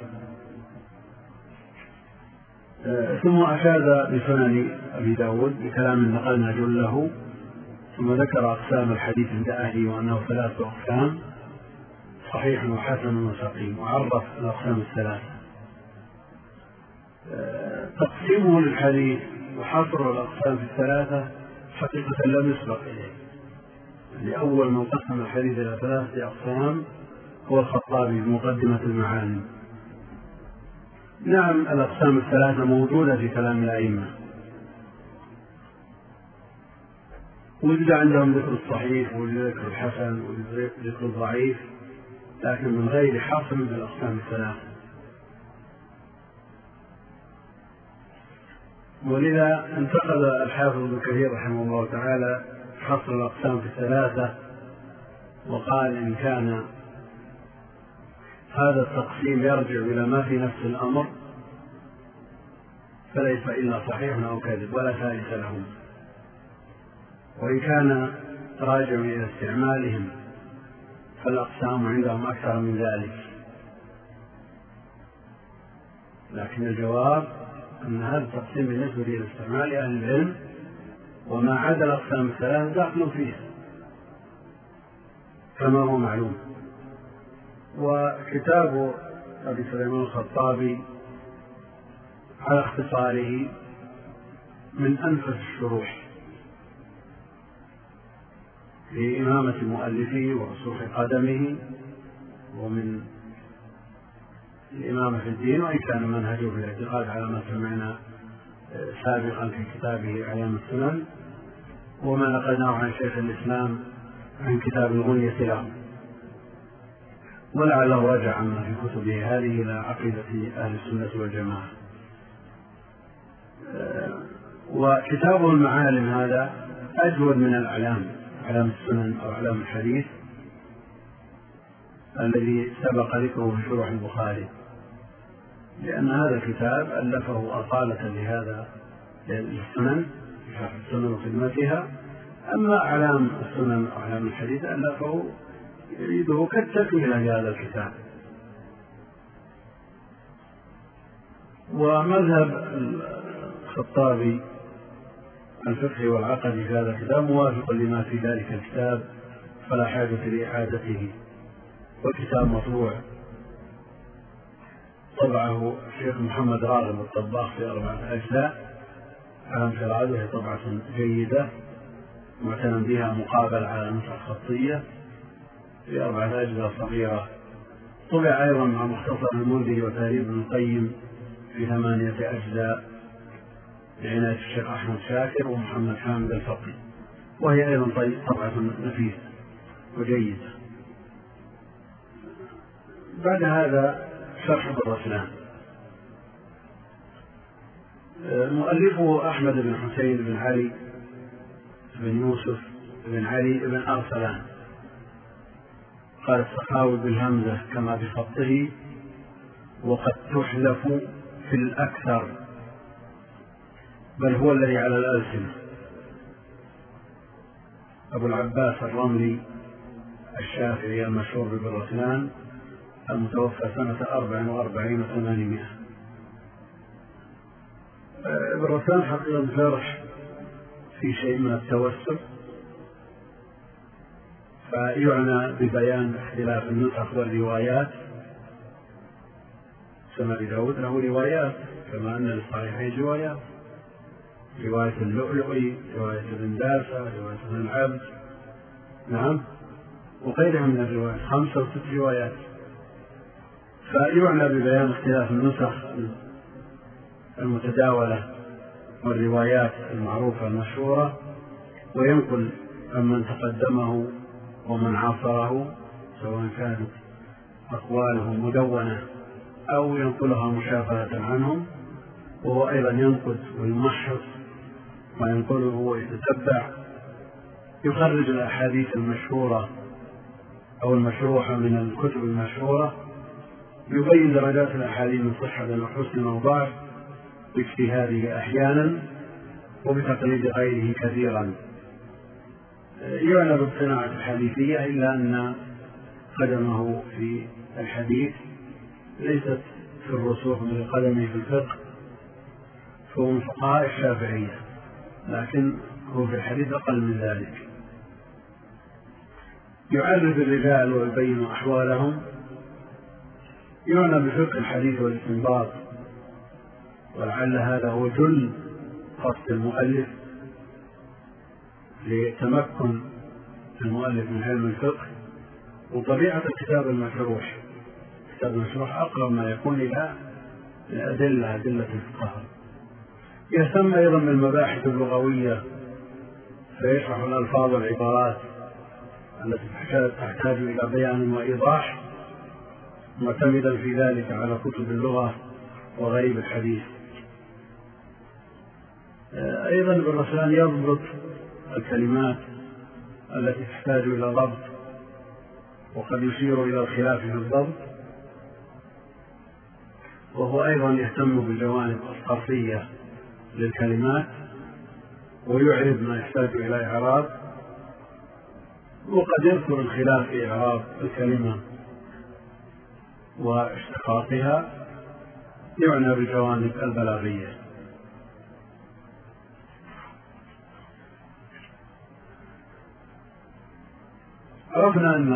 ثم أشاد بسنن أبي داود بكلام نقلنا جله، ثم ذكر أقسام الحديث عند أهله وأنه ثلاثة أقسام: صحيح وحسن وسقيم، وعرف الأقسام الثلاثة. تقسيمه للحديث وحصر الأقسام في الثلاثة حقيقة لم يسبق إليه. يعني أول من قسم الحديث إلى ثلاثة أقسام هو الخطابي بمقدمة المعاني. نعم، الأقسام الثلاثة موجودة في كلام الأئمة، وجد عندهم ذكر الصحيح ووجد ذكر الحسن ووجد ذكر الضعيف، لكن من غير حصر بالأقسام الثلاثة. ولذا انتقد الحافظ ابن كثير رحمه الله تعالى حصر الأقسام في الثلاثة، وقال: إن كان هذا التقسيم يرجع إلى ما في نفس الأمر فليس إلا صحيح أو كذب ولا ثالث لهم، وإن كان راجع إلى استعمالهم فالأقسام عندهم أكثر من ذلك، لكن الجواب أن هذا التقسيم بالنسبة لاستعمال أهل العلم، وما عدا الأقسام الثلاثة داخل فيه كما هو معلوم. وكتاب أبي سليمان الخطابي على اختصاره من أنفس الشروح لإمامة مؤلفه ورسوخ قدمه ومن الإمامة في الدين، وإن كان منهجه في الاعتقاد على ما سمعنا سابقا في كتابه أعلام السنن، وما نقلناه عن شيخ الإسلام عن كتاب الغنية له، ولعله رجع عما في كتبه هذه إلى عقيدة أهل السنة والجماعة. وكتابه المعالم هذا أجود من الأعلام، أعلام السنن أو أعلام الحديث الذي سبق ذكره في شروح البخاري، لأن هذا الكتاب ألفه أصالة لهذا للسنن، شرح السنن وخدمتها. أما أعلام السنن أو أعلام الحديث ألفه يريده كالتكملة لهذا الكتاب. ومذهب الخطابي الفقهي والعقدي في هذا الكتاب موافق لما في ذلك الكتاب، فلا حاجة لإعادته. والكتاب مطبوع، طبعه الشيخ محمد راغب الطباخ في أربعة أجزاء على انفراد، وهي طبعة جيدة معتنى بها مقابل على نسخ خطية في أربعة أجزاء صغيرة. طبع أيضا مع مختصر المنذري وتهذيب ابن القيم في ثمانية أجزاء لعناية الشيخ أحمد شاكر ومحمد حامد الفقي، وهي أيضا طبعة نفيسة وجيدة. بعد هذا شرح الرسلان، مؤلفه أحمد بن حسين بن علي بن يوسف بن علي بن أرسلان، قال السخاوي بالهمزة كما بخطه، وقد تحذف في الأكثر، بل هو الذي على الألسنة. أبو العباس الرملي الشافعي المشهور بالرسلان المتوفى سنة أربع وأربعين وثمانمائة. بالرسلان حقيقة فرح في شيء من التوسل، فيعنى ببيان اختلاف النسخ والروايات. سنة داود له روايات كما أن للصحيحين روايات، رواية اللؤلؤي، رواية ابن داسة، رواية ابن العبد، نعم، وغيرها من الروايات، خمسة وست روايات. فيعنى ببيان اختلاف النسخ المتداولة والروايات المعروفة المشهورة، وينقل عمن تقدمه ومن عاصره، سواء كانت أقواله مدونة أو ينقلها مشافهة عنهم، وهو أيضا ينقد ويمحص ما ينقله ويتتبع، يخرج الأحاديث المشهورة أو المشروحة من الكتب المشهورة، يبين درجات الأحاديث من صحة وحسن وضعف باجتهاده أحيانا وبتقليد غيره كثيرا. يعنى بالصناعة الحديثية، إلا أن قدمه في الحديث ليست في الرسوخ من قدمه في الفقه، فهو من فقهاء الشافعية، لكن هو في الحديث أقل من ذلك. يعرف الرجال ويبين أحوالهم، يعنى بفقه الحديث والاستنباط، ولعل هذا هو جل قصد المؤلف لتمكن المؤلف من علم الفقه. وطبيعة الكتاب المشروح، الكتاب المشروح أقرب ما يكون إلى الأدلة، أدلة الفقه. يهتم أيضا بالمباحث اللغوية، فيشرح الألفاظ والعبارات التي تحتاج إلى بيان وإيضاح، معتمدا في ذلك على كتب اللغة وغريب الحديث. أيضا بالرسلان يضبط الكلمات التي تحتاج إلى ضبط، وقد يشير إلى الخلاف في الضبط. وهو أيضا يهتم بالجوانب الصرفية للكلمات، ويعرض ما يحتاج إلى إعراب، وقد يذكر الخلاف في إعراب الكلمة واشتقاقها، يعنى بالجوانب البلاغية. عرفنا أن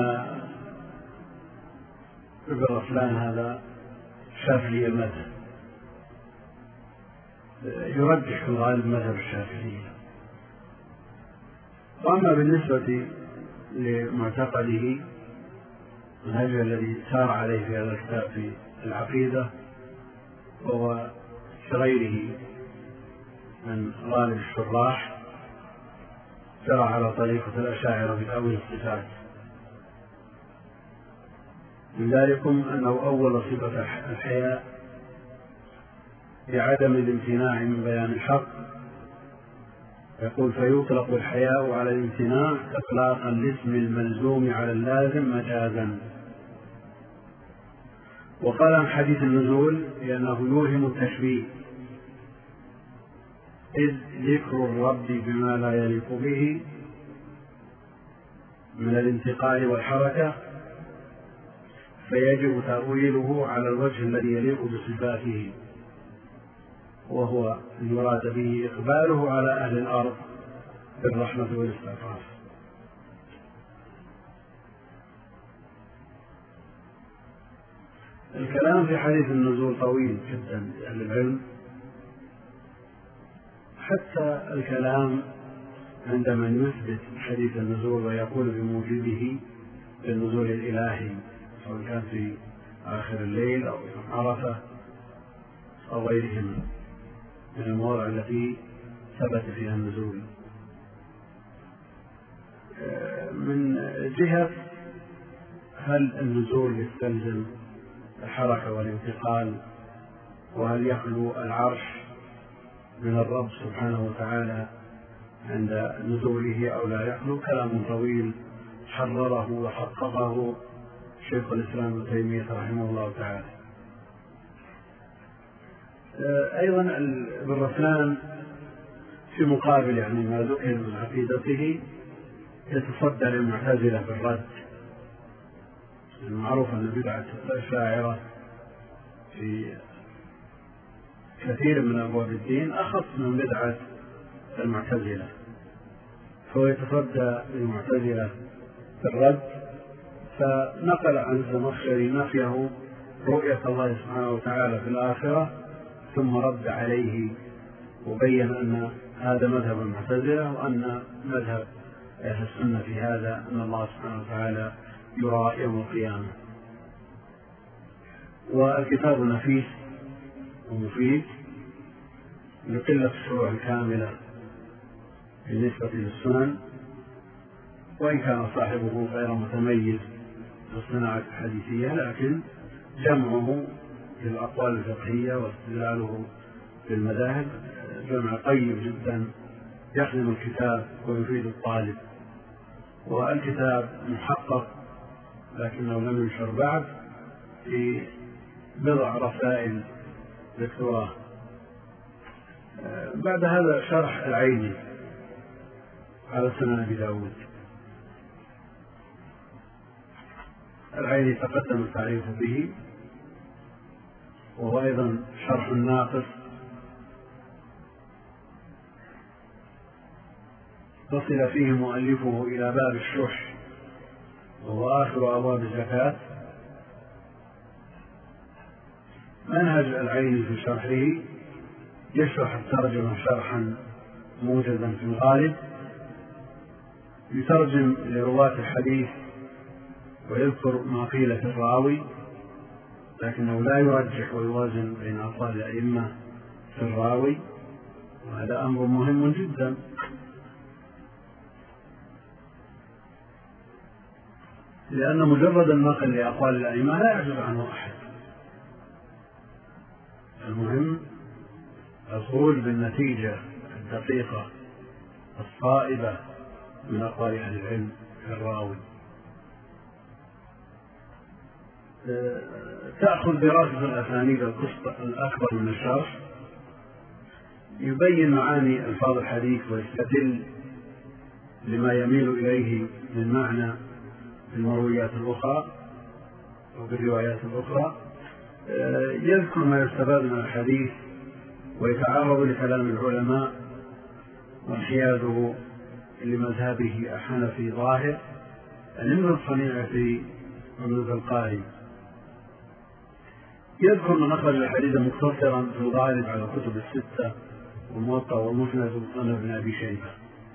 ابن رسلان هذا شافعي المذهب، يرجح في الغالب مذهب الشافعية. وأما بالنسبة لمعتقده الهجر الذي سار عليه في هذا الكتاب في العقيدة، وهو كغيره من غالب الشراح سار على طريقة الأشاعرة في تأويل الصفات، من ذلكم أنه أول صفة الحياء بعدم الامتناع من بيان الحق، يقول فيطلق الحياء على الامتناع إطلاقا لاسم الملزوم على اللازم مجازا. وقال عن حديث النزول لأنه يوهم التشبيه، إذ ذكر الرب بما لا يليق به من الانتقال والحركة فيجب تأويله على الوجه الذي يليق بصفاته، وهو المراد به إقباله على أهل الأرض بالرحمة والاستعطاف. الكلام في حديث النزول طويل جدا لأهل العلم، حتى الكلام عند من يثبت حديث النزول ويقول بموجبه بالنزول الإلهي، سواء كان في آخر الليل أو يوم عرفة أو غيرهما من المواضع التي ثبت فيها النزول. من جهة هل النزول يستلزم الحركة والانتقال، وهل يخلو العرش من الرب سبحانه وتعالى عند نزوله أو لا يخلو، كلام طويل حرره وحققه شيخ الإسلام ابن تيمية رحمه الله تعالى. أيضا ابن رسلان في مقابل يعني ما ذكر من عقيدته يتصدى للمعتزلة بالرد. المعروف أن بدعة الأشاعرة في كثير من أبواب الدين أخص من بدعة المعتزلة، فهو يتصدى للمعتزلة بالرد، فنقل عن الزمخشري نفيه رؤية الله سبحانه وتعالى في الآخرة، ثم رد عليه وبين أن هذا مذهب المعتزلة، وأن مذهب أهل السنة في هذا أن الله سبحانه وتعالى يرى يوم القيامة. والكتاب نفيس ومفيد لقلة الشروح الكاملة بالنسبة للسنن، وإن كان صاحبه غير متميز في الصناعة الحديثية، لكن جمعه للأقوال الفقهية واستدلاله بالمذاهب جمع طيب جدا يخدم الكتاب ويفيد الطالب. والكتاب محقق لكنه لم ينشر بعد في بضع رسائل دكتوراه. بعد هذا شرح العيني على سنن أبي داود. العيني تقدم التعريف به، وهو أيضا شرح الناقص، وصل فيه مؤلفه إلى باب الشح وهو آخر أبواب الزكاة. منهج العيني في شرحه يشرح الترجمة شرحا موجزا في الغالب، يترجم لرواة الحديث ويذكر ما قيل في الراوي، لكنه لا يرجح ويوازن بين أقوال الأئمة في الراوي، وهذا أمر مهم جدا. لأن مجرد النقل لأقوال الأئمة لا يعجز عنه أحد، المهم الخروج بالنتيجة الدقيقة الصائبة من أقوال أهل العلم في الراوي. تأخذ دراسة الأسانيد القسط الأكبر من الشرح، يبين معاني ألفاظ الحديث ويستدل لما يميل إليه من معنى في المرويات الأخرى أو في الروايات الأخرى، يذكر ما يستفاد من الحديث ويتعرض لكلام العلماء وانحياده لمذهبه الحنفي ظاهر ابن الصنيع في عمدة القاري. يذكر من أخرج الحديث مختصرا في الغالب على الكتب الستة والموطأ والمسند ومصنف ابن أبي شيبة.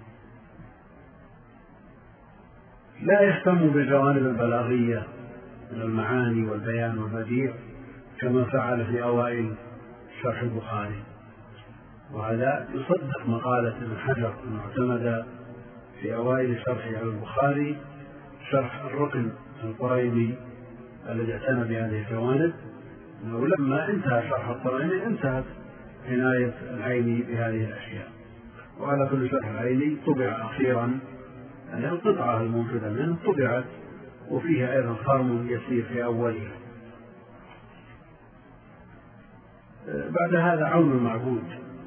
لا يهتم بالجوانب البلاغية من المعاني والبيان والبديع كما فعل في أوائل شرح البخاري، وهذا يصدق مقالة ابن حجر المعتمدة في أوائل شرحه على البخاري، شرح الركن القريمي الذي اعتنى بهذه الجوانب، ولما انتهى شرح القريمي انتهت عناية العيني بهذه الأشياء. وعلى كل شرح العيني طبع أخيرا، يعني القطعة الموجودة منه طبعت وفيها أيضا خرم يسير في أولها. بعد هذا عون المعبود.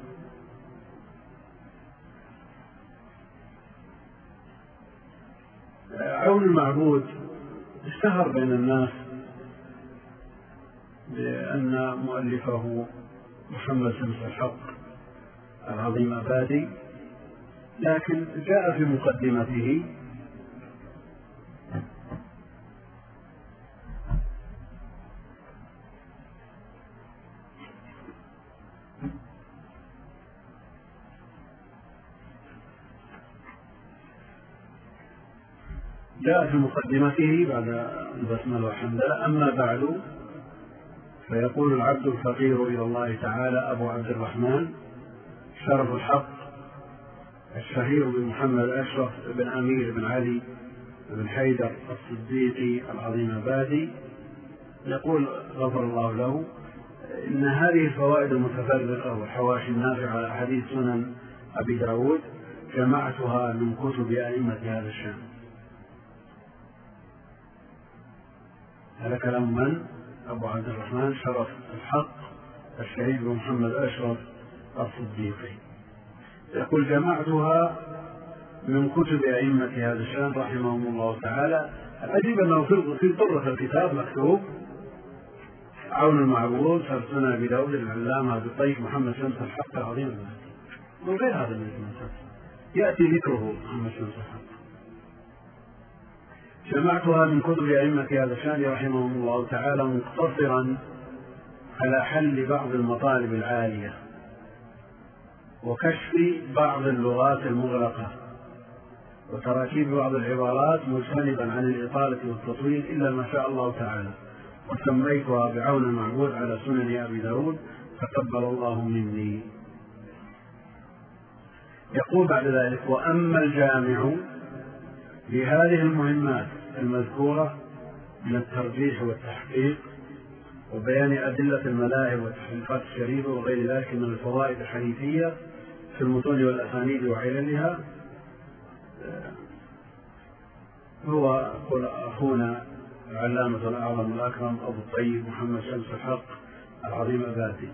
عون المعبود اشتهر بين الناس بأن مؤلفه محمد شمس الحق العظيم أبادي، لكن جاء في مقدمته جاء في مقدمته بعد البسملة والحمدلله: أما بعد فيقول العبد الفقير إلى الله تعالى أبو عبد الرحمن شرف الحق الشهير بمحمد أشرف بن أمير بن علي بن حيدر الصديقي العظيم أبادي، يقول غفر الله له: إن هذه الفوائد المتفرقة والحواشي النافعة على أحاديث سنن أبي داود جمعتها من كتب أئمة هذا الشام. هذا كلام من؟ أبو عبد الرحمن شرف الحق الشهيد بمحمد أشرف الصديقي، يقول: جمعتها من كتب أئمة هذا الشام رحمهم الله تعالى. العجيب أنه في طرة الكتاب مكتوب عون المعبود شرف سنن أبي داود العلامة أبي الطيب محمد شمس الحق العظيم، من غير هذا الاسم يأتي ذكره محمد شمس الحق. جمعتها من كتب أئمة هذا الشام رحمهم الله تعالى مقتصرا على حل بعض المطالب العالية وكشف بعض اللغات المغلقة وتراكيب بعض العبارات مجتنبا عن الإطالة والتطويل إلا ما شاء الله تعالى، وسميتها بعون المعبود على سنن أبي داود تقبل الله مني. يقول بعد ذلك: وأما الجامع لهذه المهمات المذكورة من الترجيح والتحقيق وبيان أدلة المذاهب والتحقيقات الشريفة وغير ذلك من الفوائد الحديثية في المتون والأسانيد وعللها، هو أخونا العلامة الأعظم الأكرم أبو الطيب محمد شمس الحق العظيم أبادي.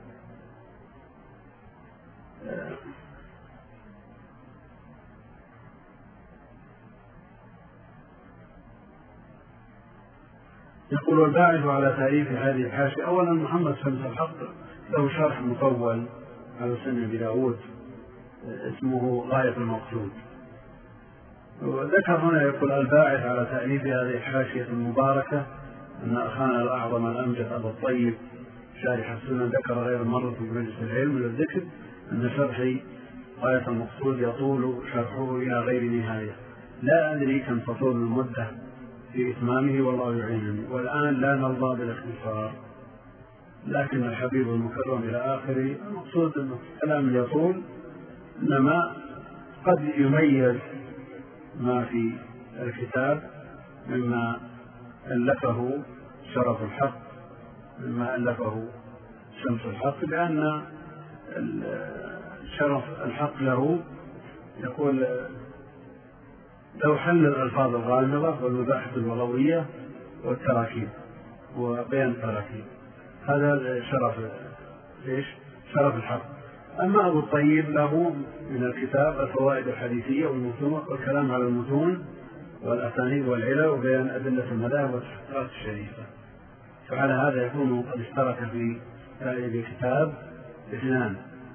يقول: والباعث على تأليف هذه الحاشية: أولا محمد شمس الحق له شرح مطول على سنن أبي داود اسمه غاية المقصود. وذكر هنا يقول: الباعث على تأليف هذه الحاشية المباركة أن أخانا الأعظم الأمجد أبو الطيب شارح السنن ذكر غير مرة في مجلس العلم للذكر أن شرحي غاية المقصود يطول شرحه إلى غير نهاية، لا أدري كم تطول المدة في إتمامه والله يعينني، والآن لا نرضى بالاختصار، لكن الحبيب المكرم إلى آخره. المقصود أن الكلام يطول، إنما قد يميز ما في الكتاب مما ألفه شرف الحق مما ألفه شمس الحق، لأن شرف الحق له يقول لو حل الألفاظ الغامضة والمباحث اللغوية والتراكيب وبيان التراكيب، هذا شرف ليش؟ شرف الحق. أما أبو الطيب له من الكتاب الفوائد الحديثية والمتون والكلام على المتون والأسانيد والعلل وبيان أدلة المذاهب والتحقيقات الشريفة، فعلى هذا يكون قد اشترك في هذه الكتاب اثنان.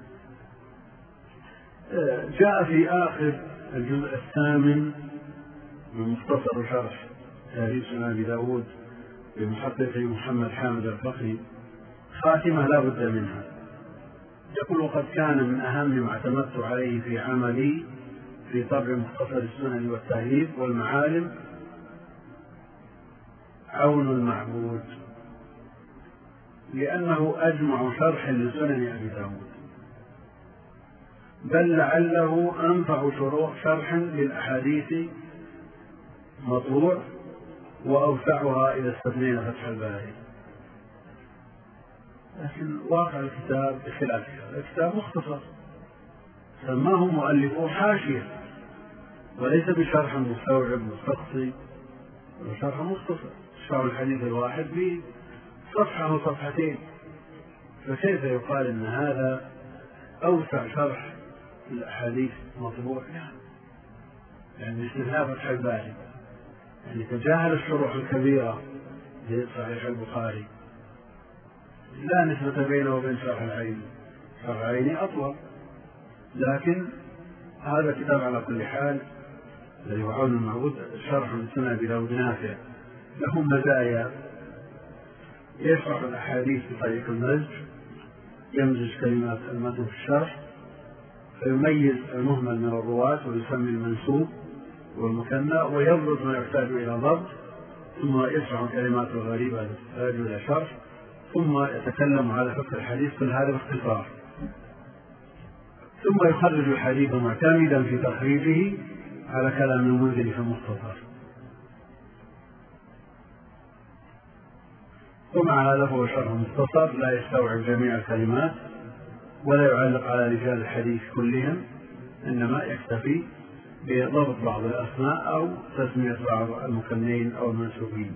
جاء في آخر الجزء الثامن من مختصر شرح تهذيب سنن أبي داود بمحقق محمد حامد الفقي خاتمة لا بد منها. يقول: وقد كان من أهم ما اعتمدت عليه في عملي في طبع مختصر السنن والتهذيب والمعالم عون المعبود، لأنه أجمع شرح لسنن أبي داود، بل لعله أنفع شرح للأحاديث مطبوع وأوسعها إذا استثنينا فتح الباري. لكن واقع الكتاب بخلاف هذا، الكتاب مختصر سماه مؤلفه حاشية وليس بشرح مستوعب مستقصي، شرح مختصر شرح الحديث الواحد بصفحة أو صفحتين، فكيف يقال أن هذا أوسع شرح الأحاديث مطبوع؟ يعني استثناء فتح الباري، يعني تجاهل الشروح الكبيرة لصحيح البخاري، لا نسبة بينه وبين شرح العيني، شرح العيني أطول، لكن هذا الكتاب على كل حال الذي هو عون المعبود شرح لسنن أبي داود نافع، له مزايا: يشرح الأحاديث بطريق المزج، يمزج كلمات المتن في الشرح فيميز المهمل من الرواة ويسمي المنسوب والمثنى ويضبط ما يحتاج إلى ضبط، ثم يشرح كلمات الغريبة التي تحتاج إلى شرح، ثم يتكلم على فقه الحديث، كل هذا باختصار، ثم يخرج الحديث معتمدا في تخريجه على كلام المنذري في المختصر. ومع هذا هو شرح مختصر لا يستوعب جميع الكلمات ولا يعلق على رجال الحديث كلهم، إنما يكتفي بضبط بعض الأسماء أو تسمية بعض المكنين أو المنسوبين.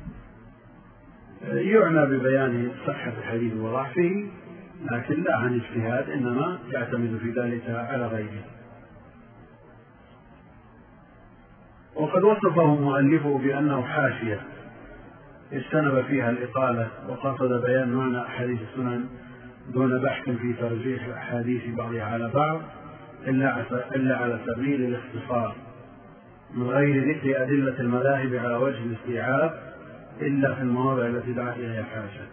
يعنى ببيان صحة الحديث وضعفه، لكن لا عن اجتهاد، إنما يعتمد في ذلك على غيره. وقد وصفه مؤلفه بأنه حاشية اجتنب فيها الإطالة وقصد بيان معنى أحاديث السنن دون بحث في ترجيح الأحاديث بعضها على بعض إلا على سبيل الاختصار، من غير ذكر أدلة المذاهب على وجه الاستيعاب إلا في المواضع التي دعت إليها حاجة.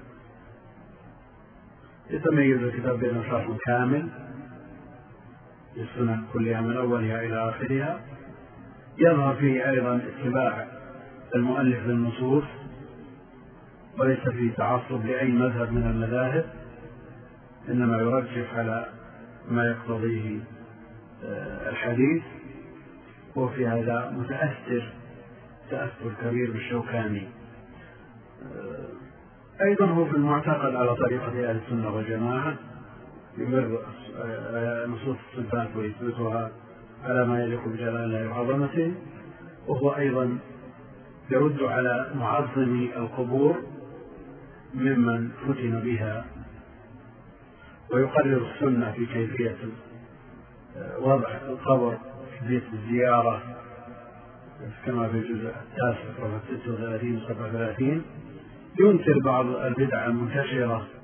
يتميز الكتاب بأنه شرح كامل للسنن كلها من أولها إلى آخرها، يظهر فيه أيضا اتباع المؤلف للنصوص وليس فيه تعصب لأي مذهب من المذاهب، إنما يرجح على ما يقتضيه الحديث، وفي هذا متأثر تأثر كبير بالشوكاني. أيضا هو في المعتقد على طريقة أهل السنة والجماعة، يمر نصوص الصفات ويثبتها على ما يليق بجلال الله وعظمته، وهو أيضا يرد على معظمي القبور ممن فتن بها، ويقرر السنة في كيفية وضع القبر في الزيارة كما في الجزء التاسع صفحة ستة وثلاثين وسبعة وثلاثين. ينكر بعض البدع المنتشرة